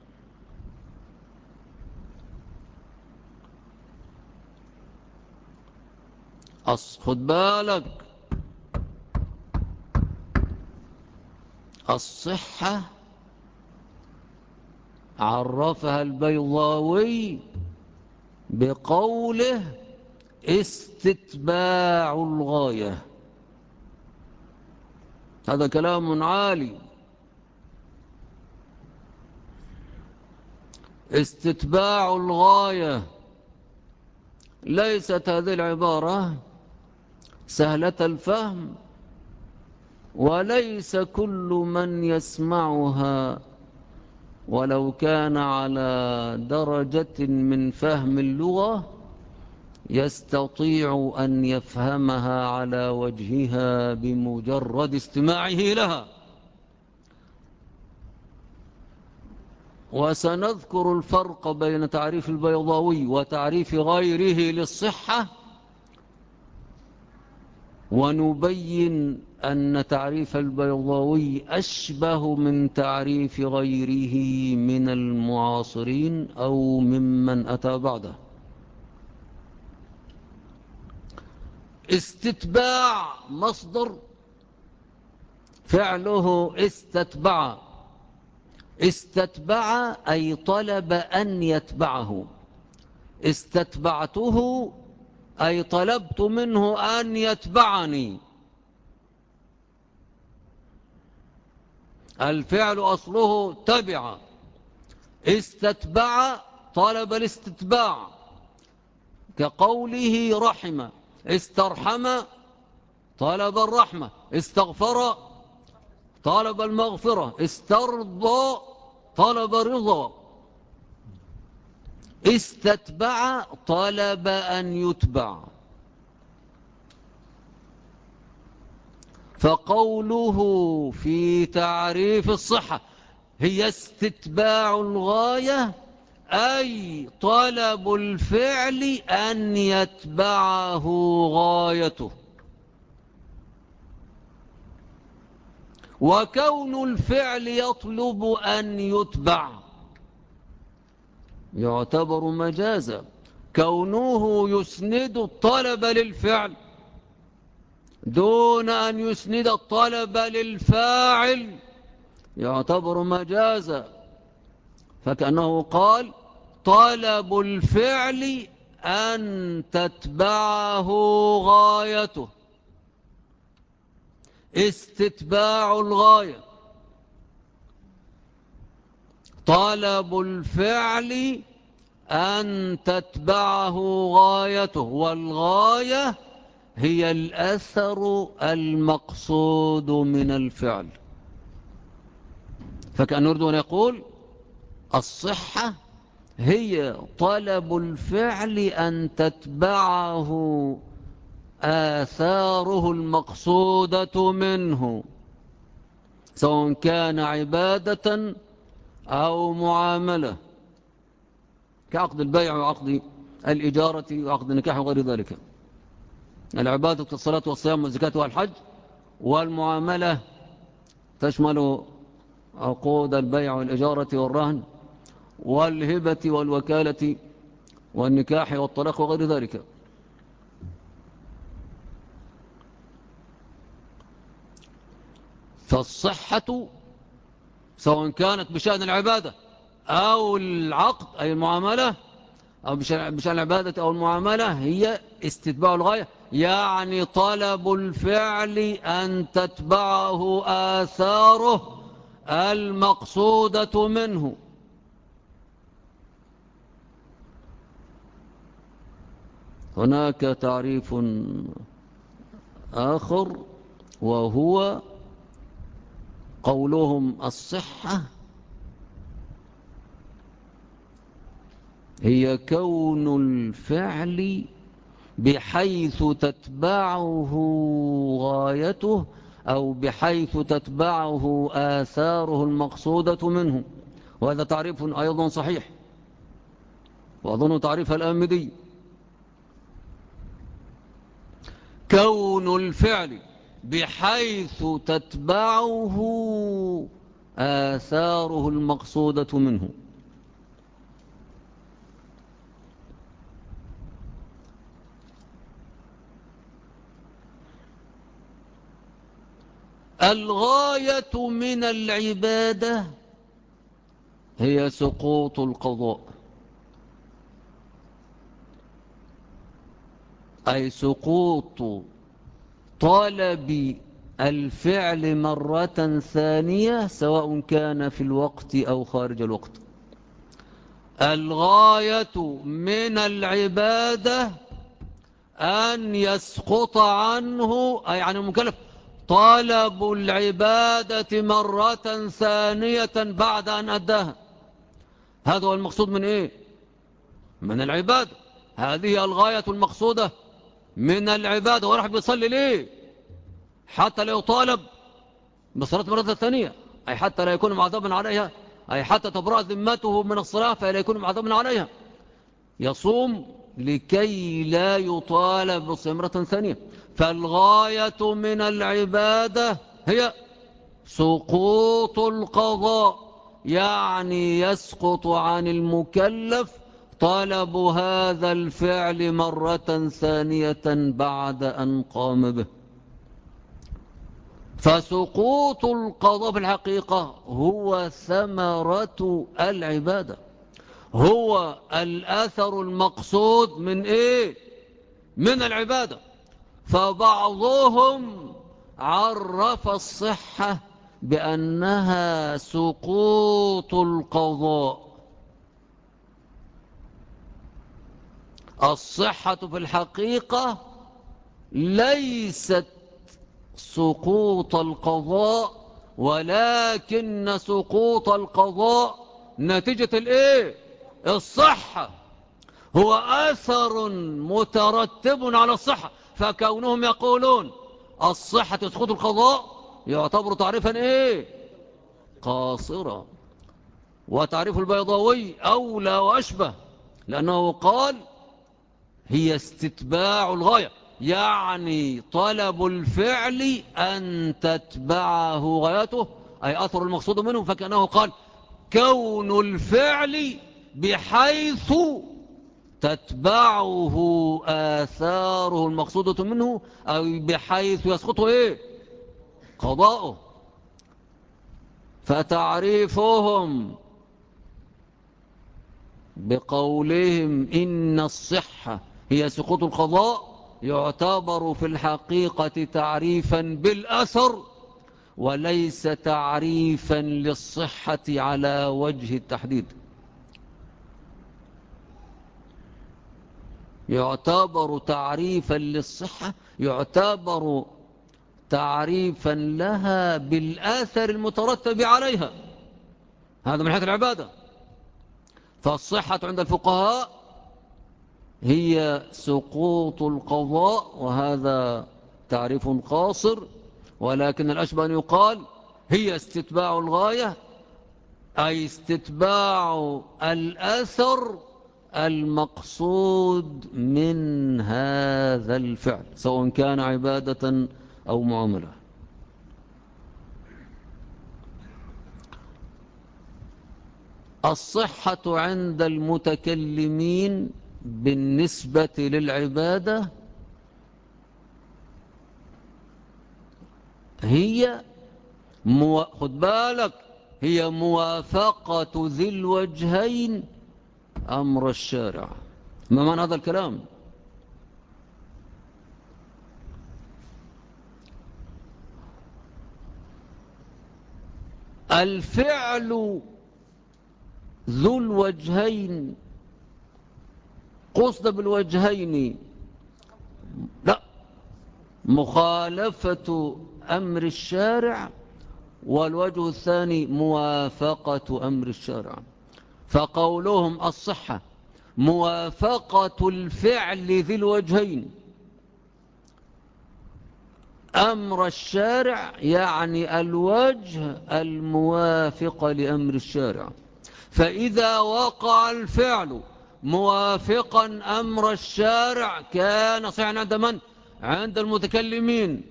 Speaker 1: خد بالك، الصحة عرفها البيضاوي بقوله استتباع الغاية. هذا كلام عالي. استتباع الغاية، ليست هذه العبارة سهلة الفهم، وليس كل من يسمعها ولو كان على درجة من فهم اللغة يستطيع أن يفهمها على وجهها بمجرد استماعه لها. وسنذكر الفرق بين تعريف البيضاوي وتعريف غيره للصحة، ونبين أن تعريف البيضاوي أشبه من تعريف غيره من المعاصرين أو ممن أتى بعده. استتباع مصدر فعله استتبع. استتبع أي طلب أن يتبعه. استتبعته أي طلبت منه أن يتبعني. الفعل أصله تبع. استتبع طلب الاستتباع، كقوله رحم. استرحم طلب الرحمة. استغفر طلب المغفرة. استرضى طلب الرضا. استتبع طلب أن يتبع. فقوله في تعريف الصحة هي استتباع الغاية، أي طلب الفعل أن يتبعه غايته. وكون الفعل يطلب أن يتبع يعتبر مجازا. كونه يسند الطلب للفعل دون أن يسند الطلب للفاعل يعتبر مجازا. فكأنه قال طلب الفعل أن تتبعه غايته. استتباع الغاية طلب الفعل أن تتبعه غايته، والغاية هي الأثر المقصود من الفعل. فكأن نريد أن يقول الصحة هي طلب الفعل أن تتبعه آثاره المقصودة منه، سواء كان عبادة أو معاملة، كعقد البيع وعقد الإجارة وعقد النكاح وغير ذلك. العبادة كالصلاة والصيام والزكاة والحج. والمعاملة تشمل عقود البيع والإجارة والرهن والهبة والوكالة والنكاح والطلاق وغير ذلك. فالصحة سواء كانت بشأن العبادة أو العقد أي المعاملة، أو بشأن العبادة أو المعاملة، هي استتباع الغاية، يعني طلب الفعل أن تتبعه آثاره المقصودة منه. هناك تعريف آخر وهو قولهم الصحة هي كون الفعل بحيث تتبعه غايته أو بحيث تتبعه آثاره المقصودة منه. وهذا تعريف أيضا صحيح، وأظن تعريف الآمدي. كون الفعل بحيث تتبعه آثاره المقصودة منه. الغاية من العبادة هي سقوط القضاء، أي سقوط طلب الفعل مرة ثانية سواء كان في الوقت أو خارج الوقت. الغاية من العبادة أن يسقط عنه أي عن المكلف طلب العبادة مرة ثانية بعد أن أداها. هذا هو المقصود من إيه؟ من العبادة. هذه الغاية المقصودة من العبادة. واحد بيصلي ليه؟ حتى لا يطالب بالصلاة مرة ثانية، أي حتى لا يكون معذبا عليها، أي حتى تبرأ ذمته من الصلاة فلا يكون معذبا عليها. يصوم لكي لا يطالب بالصلاة مرة ثانية. فالغاية من العبادة هي سقوط القضاء، يعني يسقط عن المكلف طلب هذا الفعل مرة ثانية بعد أن قام به. فسقوط القضاء في الحقيقة هو ثمرة العبادة، هو الأثر المقصود من إيه؟ من العبادة. فبعضهم عرف الصحة بأنها سقوط القضاء. الصحة في الحقيقة ليست سقوط القضاء، ولكن سقوط القضاء نتيجة الايه؟ الصحة. هو أثر مترتب على الصحة. فكونهم يقولون الصحة تسقط القضاء يعتبر تعريفا ايه؟ قاصرا. وتعريف البيضاوي أولى وأشبه، لأنه قال هي استتباع الغاية، يعني طلب الفعل أن تتبعه غايته أي أثر المقصود منه. فكأنه قال كون الفعل بحيث تتبعه آثاره المقصودة منه أو بحيث يسقطه إيه؟ قضاؤه. فتعريفهم بقولهم إن الصحة هي سقوط القضاء يعتبر في الحقيقة تعريفا بالأثر وليس تعريفا للصحة على وجه التحديد. يعتبر تعريفا للصحة، يعتبر تعريفا لها بالآثر المترتب عليها. هذا من حيث العبادة. فالصحة عند الفقهاء هي سقوط القضاء، وهذا تعريف قاصر، ولكن الأشبه أن يقال هي استتباع الغاية أي استتباع الأثر المقصود منها. هذا الفعل سواء كان عبادة أو معاملة. الصحة عند المتكلمين بالنسبة للعبادة هي خد بالك، هي موافقة ذي الوجهين أمر الشارع. ما معنى هذا الكلام؟ الفعل ذو الوجهين، قصد بالوجهين لا، مخالفة أمر الشارع، والوجه الثاني موافقة أمر الشارع. فقولهم الصحة موافقة الفعل ذي الوجهين أمر الشارع، يعني الوجه الموافق لأمر الشارع. فإذا وقع الفعل موافقا أمر الشارع كان صحيحا عند من؟ عند المتكلمين.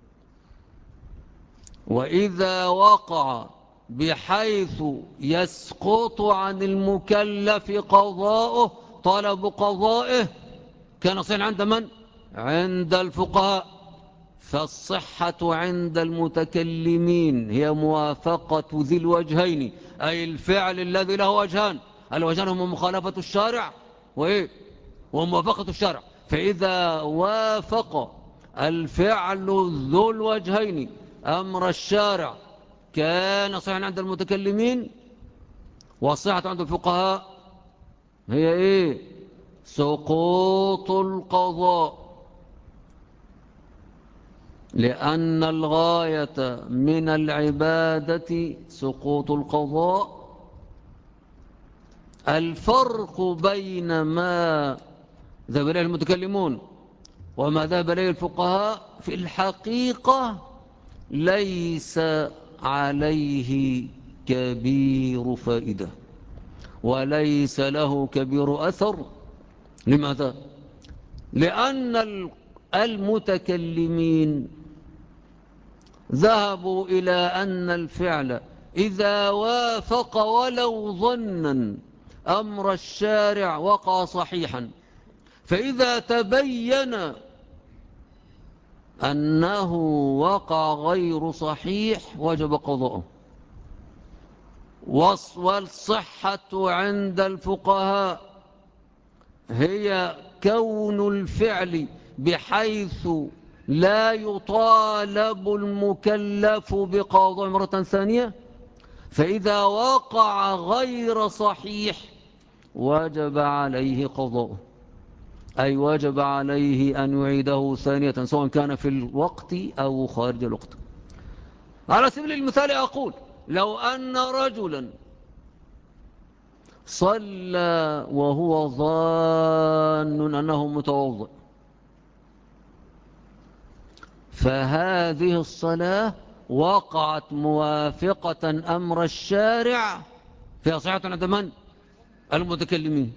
Speaker 1: وإذا وقع بحيث يسقط عن المكلف قضاؤه، طلب قضائه، كان صحيحا عند من؟ عند الفقهاء. فالصحة عند المتكلمين هي موافقة ذي الوجهين، أي الفعل الذي له وجهان. الوجهان هم مخالفة الشارع وإيه؟ وموافقة الشارع. فإذا وافق الفعل ذو الوجهين أمر الشارع كان صحيحا عند المتكلمين. والصحة عند الفقهاء هي إيه؟ سقوط القضاء، لأن الغاية من العبادة سقوط القضاء. الفرق بين ما ذهب إليه المتكلمون وما ذهب إليه الفقهاء في الحقيقة ليس عليه كبير فائدة وليس له كبير أثر. لماذا؟ لأن المتكلمين ذهبوا إلى أن الفعل إذا وافق ولو ظنا أمر الشارع وقع صحيحا، فإذا تبين أنه وقع غير صحيح وجب قضاؤه. والصحة عند الفقهاء هي كون الفعل بحيث لا يطالب المكلف بقضاء مرة ثانية، فإذا وقع غير صحيح وجب عليه قضاؤه، أي وجب عليه أن يعيده ثانية سواء كان في الوقت أو خارج الوقت. على سبيل المثال أقول لو أن رجلا صلى وهو ظان أنه متوضئ، فهذه الصلاة وقعت موافقة أمر الشارع فيها صحة عند من؟ المتكلمين.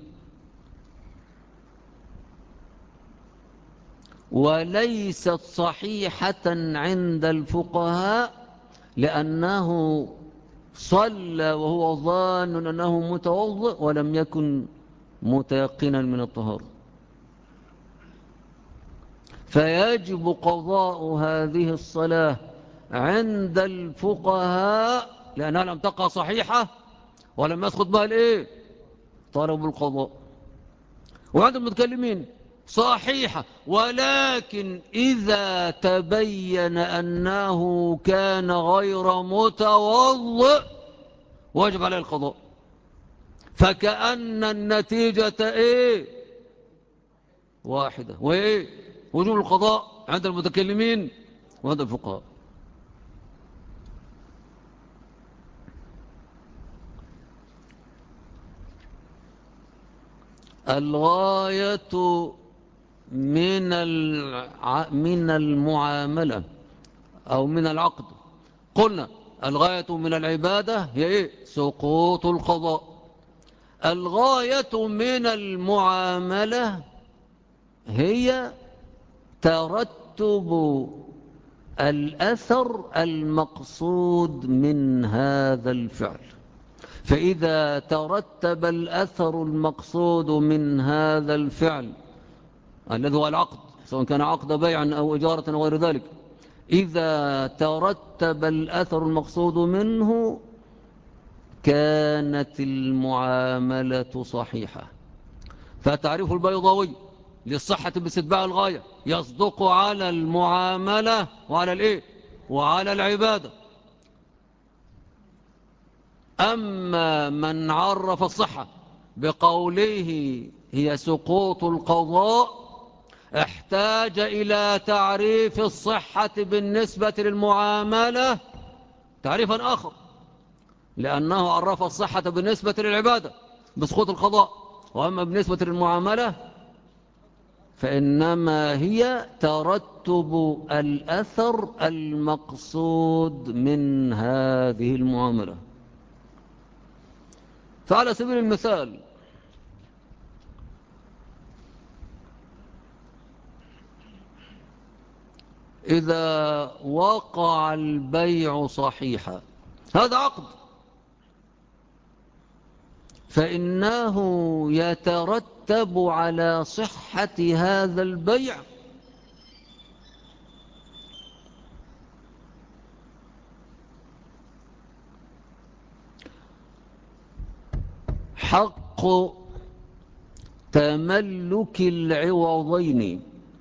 Speaker 1: وليست صحيحة عند الفقهاء لأنه صلى وهو ظان أنه متوضئ ولم يكن متيقنا من الطهارة، فيجب قضاء هذه الصلاة عند الفقهاء لأنها لم تقع صحيحة ولم يسقط بها الإيه؟ طلب القضاء. وعند المتكلمين صحيحة، ولكن إذا تبين أنه كان غير متوضئ واجب عليه القضاء. فكأن النتيجة إيه؟ واحدة، وإيه؟ وجوب القضاء عند المتكلمين وعند الفقهاء. الغاية من المعاملة أو من العقد، قلنا الغاية من العبادة هي إيه؟ سقوط القضاء. الغاية من المعاملة هي ترتب الأثر المقصود من هذا الفعل. فإذا ترتب الأثر المقصود من هذا الفعل الذي هو العقد، سواء كان عقد بيع أو إجارة أو غير ذلك، إذا ترتب الأثر المقصود منه كانت المعاملة صحيحة. فتعريف البيضاوي للصحة باستتباع الغاية يصدق على المعاملة وعلى الإيه؟ وعلى العبادة. أما من عرف الصحة بقوله هي سقوط القضاء احتاج إلى تعريف الصحة بالنسبة للمعاملة تعريفا آخر، لأنه عرف الصحة بالنسبة للعبادة بسقوط القضاء، وأما بالنسبة للمعاملة فإنما هي ترتب الأثر المقصود من هذه المعاملة. فعلى سبيل المثال إذا وقع البيع صحيحا، هذا عقد، فإنه يترتب على صحة هذا البيع حق تملك العوضين.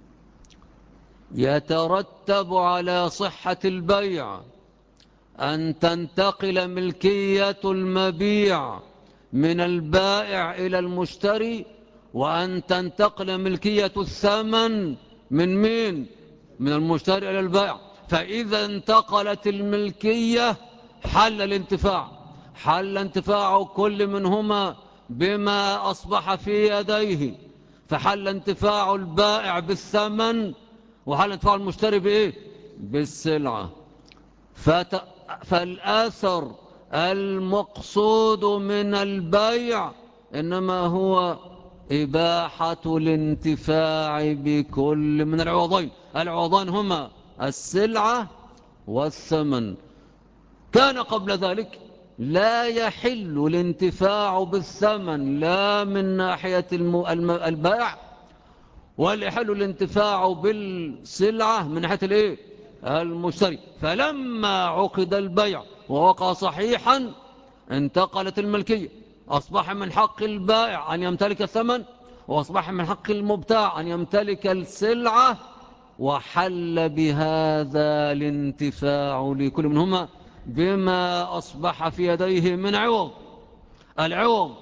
Speaker 1: يترتب على صحة البيع أن تنتقل ملكية المبيع من البائع إلى المشتري، وأن تنتقل ملكية الثمن من مين؟ من المشتري إلى البائع. فإذا انتقلت الملكية حل الانتفاع، حل انتفاع كل منهما بما أصبح في يديه، فحل انتفاع البائع بالثمن، وحل انتفاع المشتري بإيه؟ بالسلعة. فالآثر المقصود من البيع إنما هو إباحة الانتفاع بكل من العوضين. العوضان هما السلعة والثمن. كان قبل ذلك لا يحل الانتفاع بالثمن لا من ناحية البائع، ولا يحل الانتفاع بالسلعة من ناحية الايه؟ المشتري. فلما عقد البيع ووقع صحيحا انتقلت الملكية، أصبح من حق البائع أن يمتلك الثمن، وأصبح من حق المبتاع أن يمتلك السلعة، وحل بهذا الانتفاع لكل منهما بما أصبح في يديه من عوض. العوض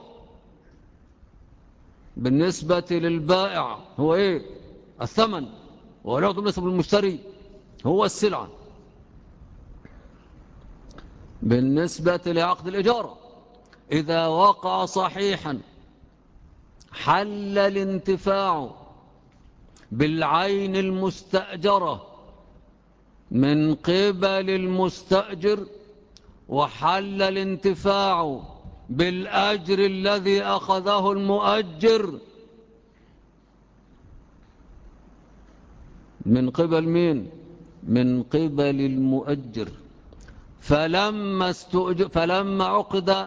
Speaker 1: بالنسبة للبائع هو إيه؟ الثمن. والعوض بالنسبة للمشتري هو السلعة. بالنسبة لعقد الإجارة إذا وقع صحيحا حل الانتفاع بالعين المستأجرة من قبل المستأجر، وحل الانتفاع بالأجر الذي أخذه المؤجر من قبل مين؟ من قبل المؤجر. فلما عقد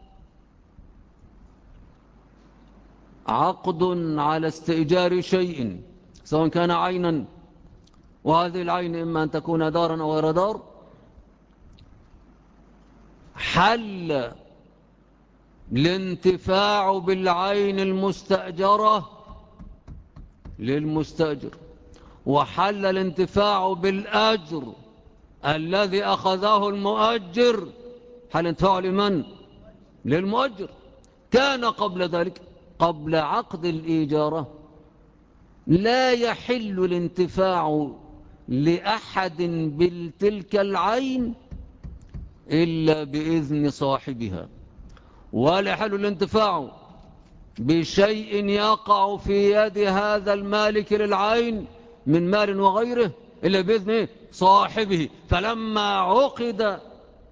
Speaker 1: عقد على استئجار شيء سواء كان عينا، وهذه العين إما أن تكون دارا أو غير دار، حل الانتفاع بالعين المستأجرة للمستأجر، وحل الانتفاع بالأجر الذي أخذه المؤجر، حل انتفاع لمن؟ للمؤجر. كان قبل ذلك قبل عقد الإجارة لا يحل الانتفاع لأحد بتلك العين إلا بإذن صاحبها، ولا يحل الانتفاع بشيء يقع في يد هذا المالك للعين من مال وغيره إلا بإذن صاحبه. فلما عقد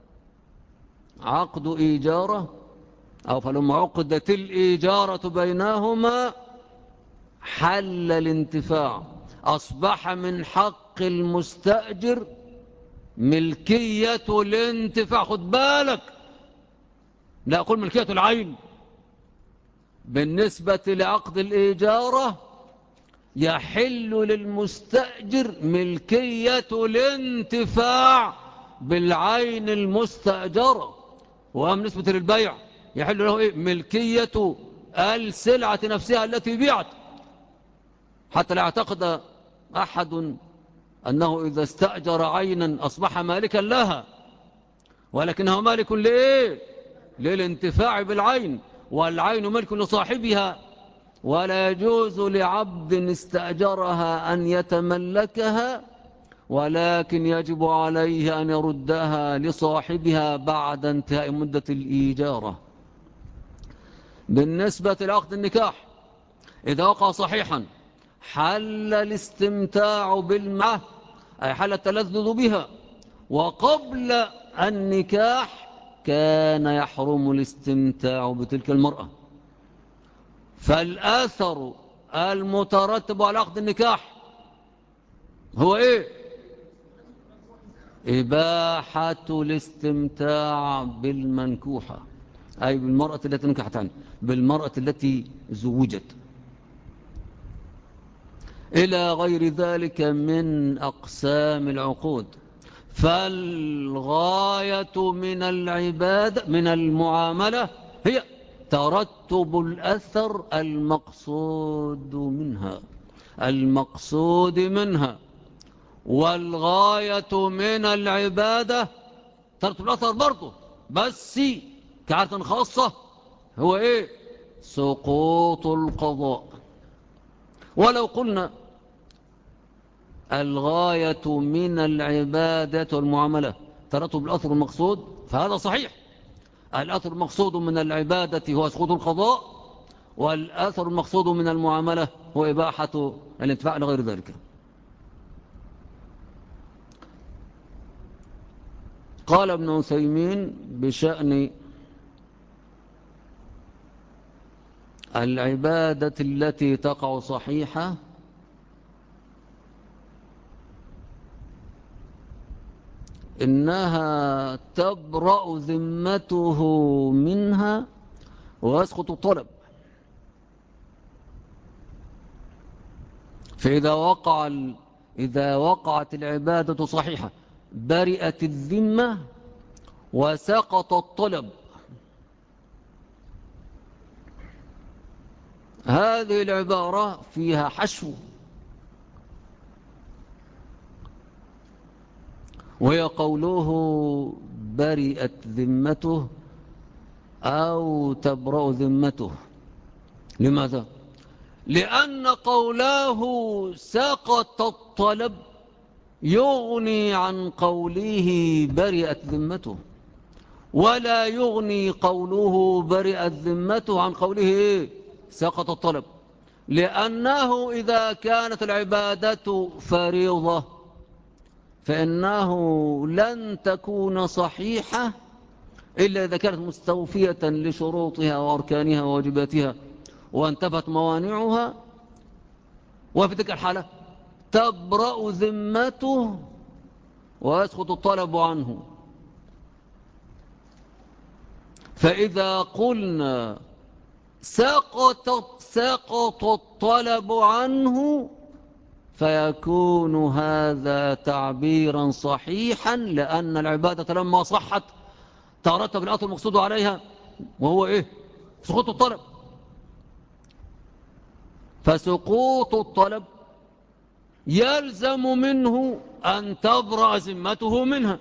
Speaker 1: عقد إيجارة أو فلما عقدت الإيجارة بينهما حل الانتفاع، أصبح من حق المستأجر ملكية الانتفاع. خد بالك، لا أقول ملكية العين. بالنسبة لعقد الإجارة يحل للمستأجر ملكية الانتفاع بالعين المستأجرة. وأما بالنسبة للبيع يحل له إيه؟ ملكية السلعة نفسها التي بيعت، حتى لا يعتقد أحد أنه إذا استأجر عينا أصبح مالكا لها، ولكنه مالك لإيه؟ للانتفاع بالعين، والعين ملك لصاحبها، ولا يجوز لعبد استأجرها أن يتملكها، ولكن يجب عليه أن يردها لصاحبها بعد انتهاء مدة الإيجارة. بالنسبة لعقد النكاح إذا وقع صحيحا حل الاستمتاع بالمعه، أي حل التلذذ بها، وقبل النكاح كان يحرم الاستمتاع بتلك المرأة. فالآثر المترتب على عقد النكاح هو إيه؟ إباحة الاستمتاع بالمنكوحة، أي بالمرأة التي نكحت عنها، بالمرأة التي زوجت، إلى غير ذلك من أقسام العقود. فالغاية من العبادة من المعاملة هي ترتب الأثر المقصود منها. والغاية من العبادة ترتب الأثر برضه، بس كعادة خاصة هو إيه؟ سقوط القضاء. ولو قلنا الغاية من العبادة والمعاملة ترتب الأثر المقصود، فهذا صحيح. الأثر المقصود من العبادة هو سقوط القضاء، والأثر المقصود من المعاملة هو إباحة الانتفاع لغير ذلك. قال ابن عثيمين بشأن العبادة التي تقع صحيحة: إنها تبرأ ذمته منها ويسقط الطلب. إذا وقعت العبادة صحيحة برئت الذمة وسقط الطلب. هذه العبارة فيها حشو، وهي قوله برئت ذمته أو تبرأ ذمته. لماذا؟ لأن قوله سقط الطلب يغني عن قوله برئت ذمته، ولا يغني قوله برئت ذمته عن قوله إيه؟ سقط الطلب. لأنه إذا كانت العبادة فريضة فإنه لن تكون صحيحة إلا إذا كانت مستوفية لشروطها وأركانها وواجباتها وانتفت موانعها، وفي تلك الحالة تبرأ ذمته ويسقط الطلب عنه. فإذا قلنا سقط الطلب عنه فيكون هذا تعبيرا صحيحا، لأن العبادة لما صحت ترتب الأثر المقصود عليها وهو إيه؟ سقوط الطلب. فسقوط الطلب يلزم منه أن تبرأ ذمته منها،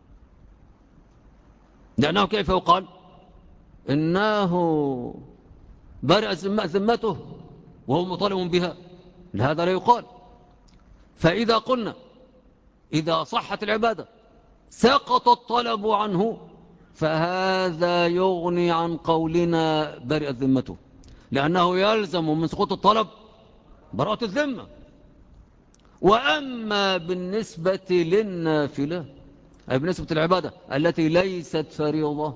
Speaker 1: لأنه كيف يقال إنه برأ ذمته وهو مطالب بها؟ لهذا لا يقال. فإذا قلنا إذا صحت العبادة سقط الطلب عنه فهذا يغني عن قولنا برئت ذمته، لأنه يلزم من سقوط الطلب براءة الذمة. وأما بالنسبة للنافلة، أي بالنسبة للعبادة التي ليست فريضة،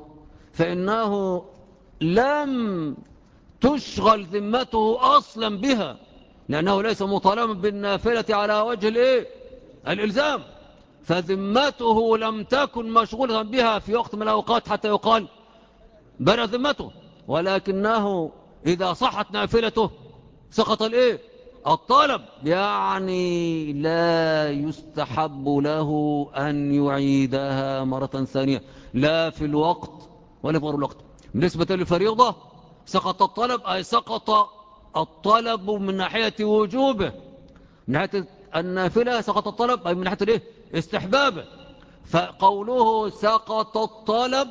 Speaker 1: فإنه لم تشغل ذمته أصلا بها، لأنه ليس مطالبا بالنافلة على وجه الإلزام، فذمته لم تكن مشغولة بها في وقت من الأوقات حتى يقال برئ ذمته، ولكنه إذا صحت نافلته سقط الطلب، يعني لا يستحب له أن يعيدها مرة ثانية، لا في الوقت ولا في غير الوقت. بالنسبة للفريضة سقط الطلب، أي سقط الطلب من ناحية وجوبه، من ناحية النافلة سقط الطلب، أي من ناحية استحبابه. فقوله سقط الطلب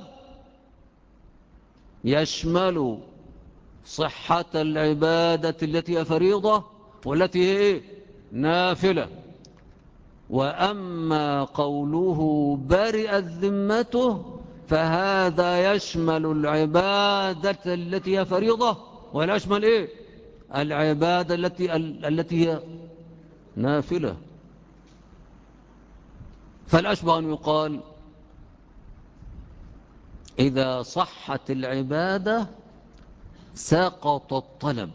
Speaker 1: يشمل صحة العبادة التي هي فريضة والتي هي نافلة. وأما قوله برئت ذمته فهذا يشمل العبادة التي هي فريضة، ولا يشمل العبادة التي هي نافلة. فالأشبه أن يقال إذا صحت العبادة سقط الطلب،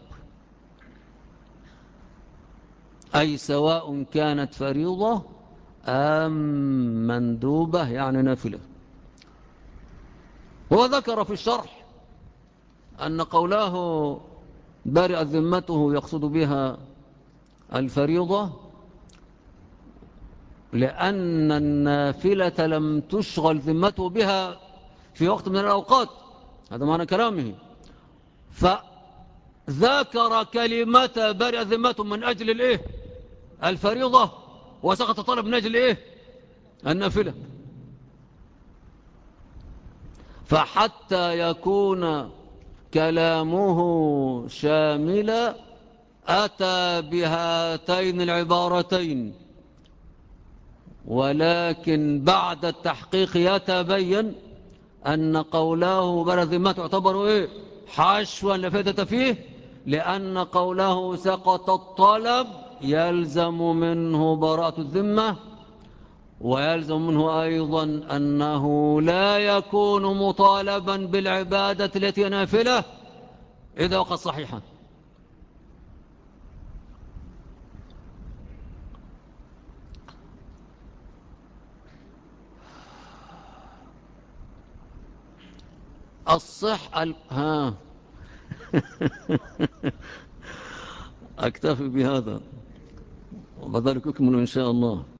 Speaker 1: أي سواء كانت فريضة أم مندوبة يعني نافلة. هو ذكر في الشرح أن قوله برئت ذمته يقصد بها الفريضة لأن النافلة لم تشغل ذمته بها في وقت من الأوقات، هذا معنى كلامه. فذكر كلمة برئت ذمته من أجل الفريضة، وسقط طلب من أجل النافلة. فحتى يكون كلامه شاملا أتى بهاتين العبارتين، ولكن بعد التحقيق يتبين أن قوله برئت ذمته تعتبر حشوا لا فائدة فيه، لأن قوله سقط الطلب يلزم منه براءة الذمة، ويلزم منه أيضا أنه لا يكون مطالبا بالعبادة التي نافلة إذا وقت صحيحا. ها أكتفي بهذا وبذلك أكمل إن شاء الله.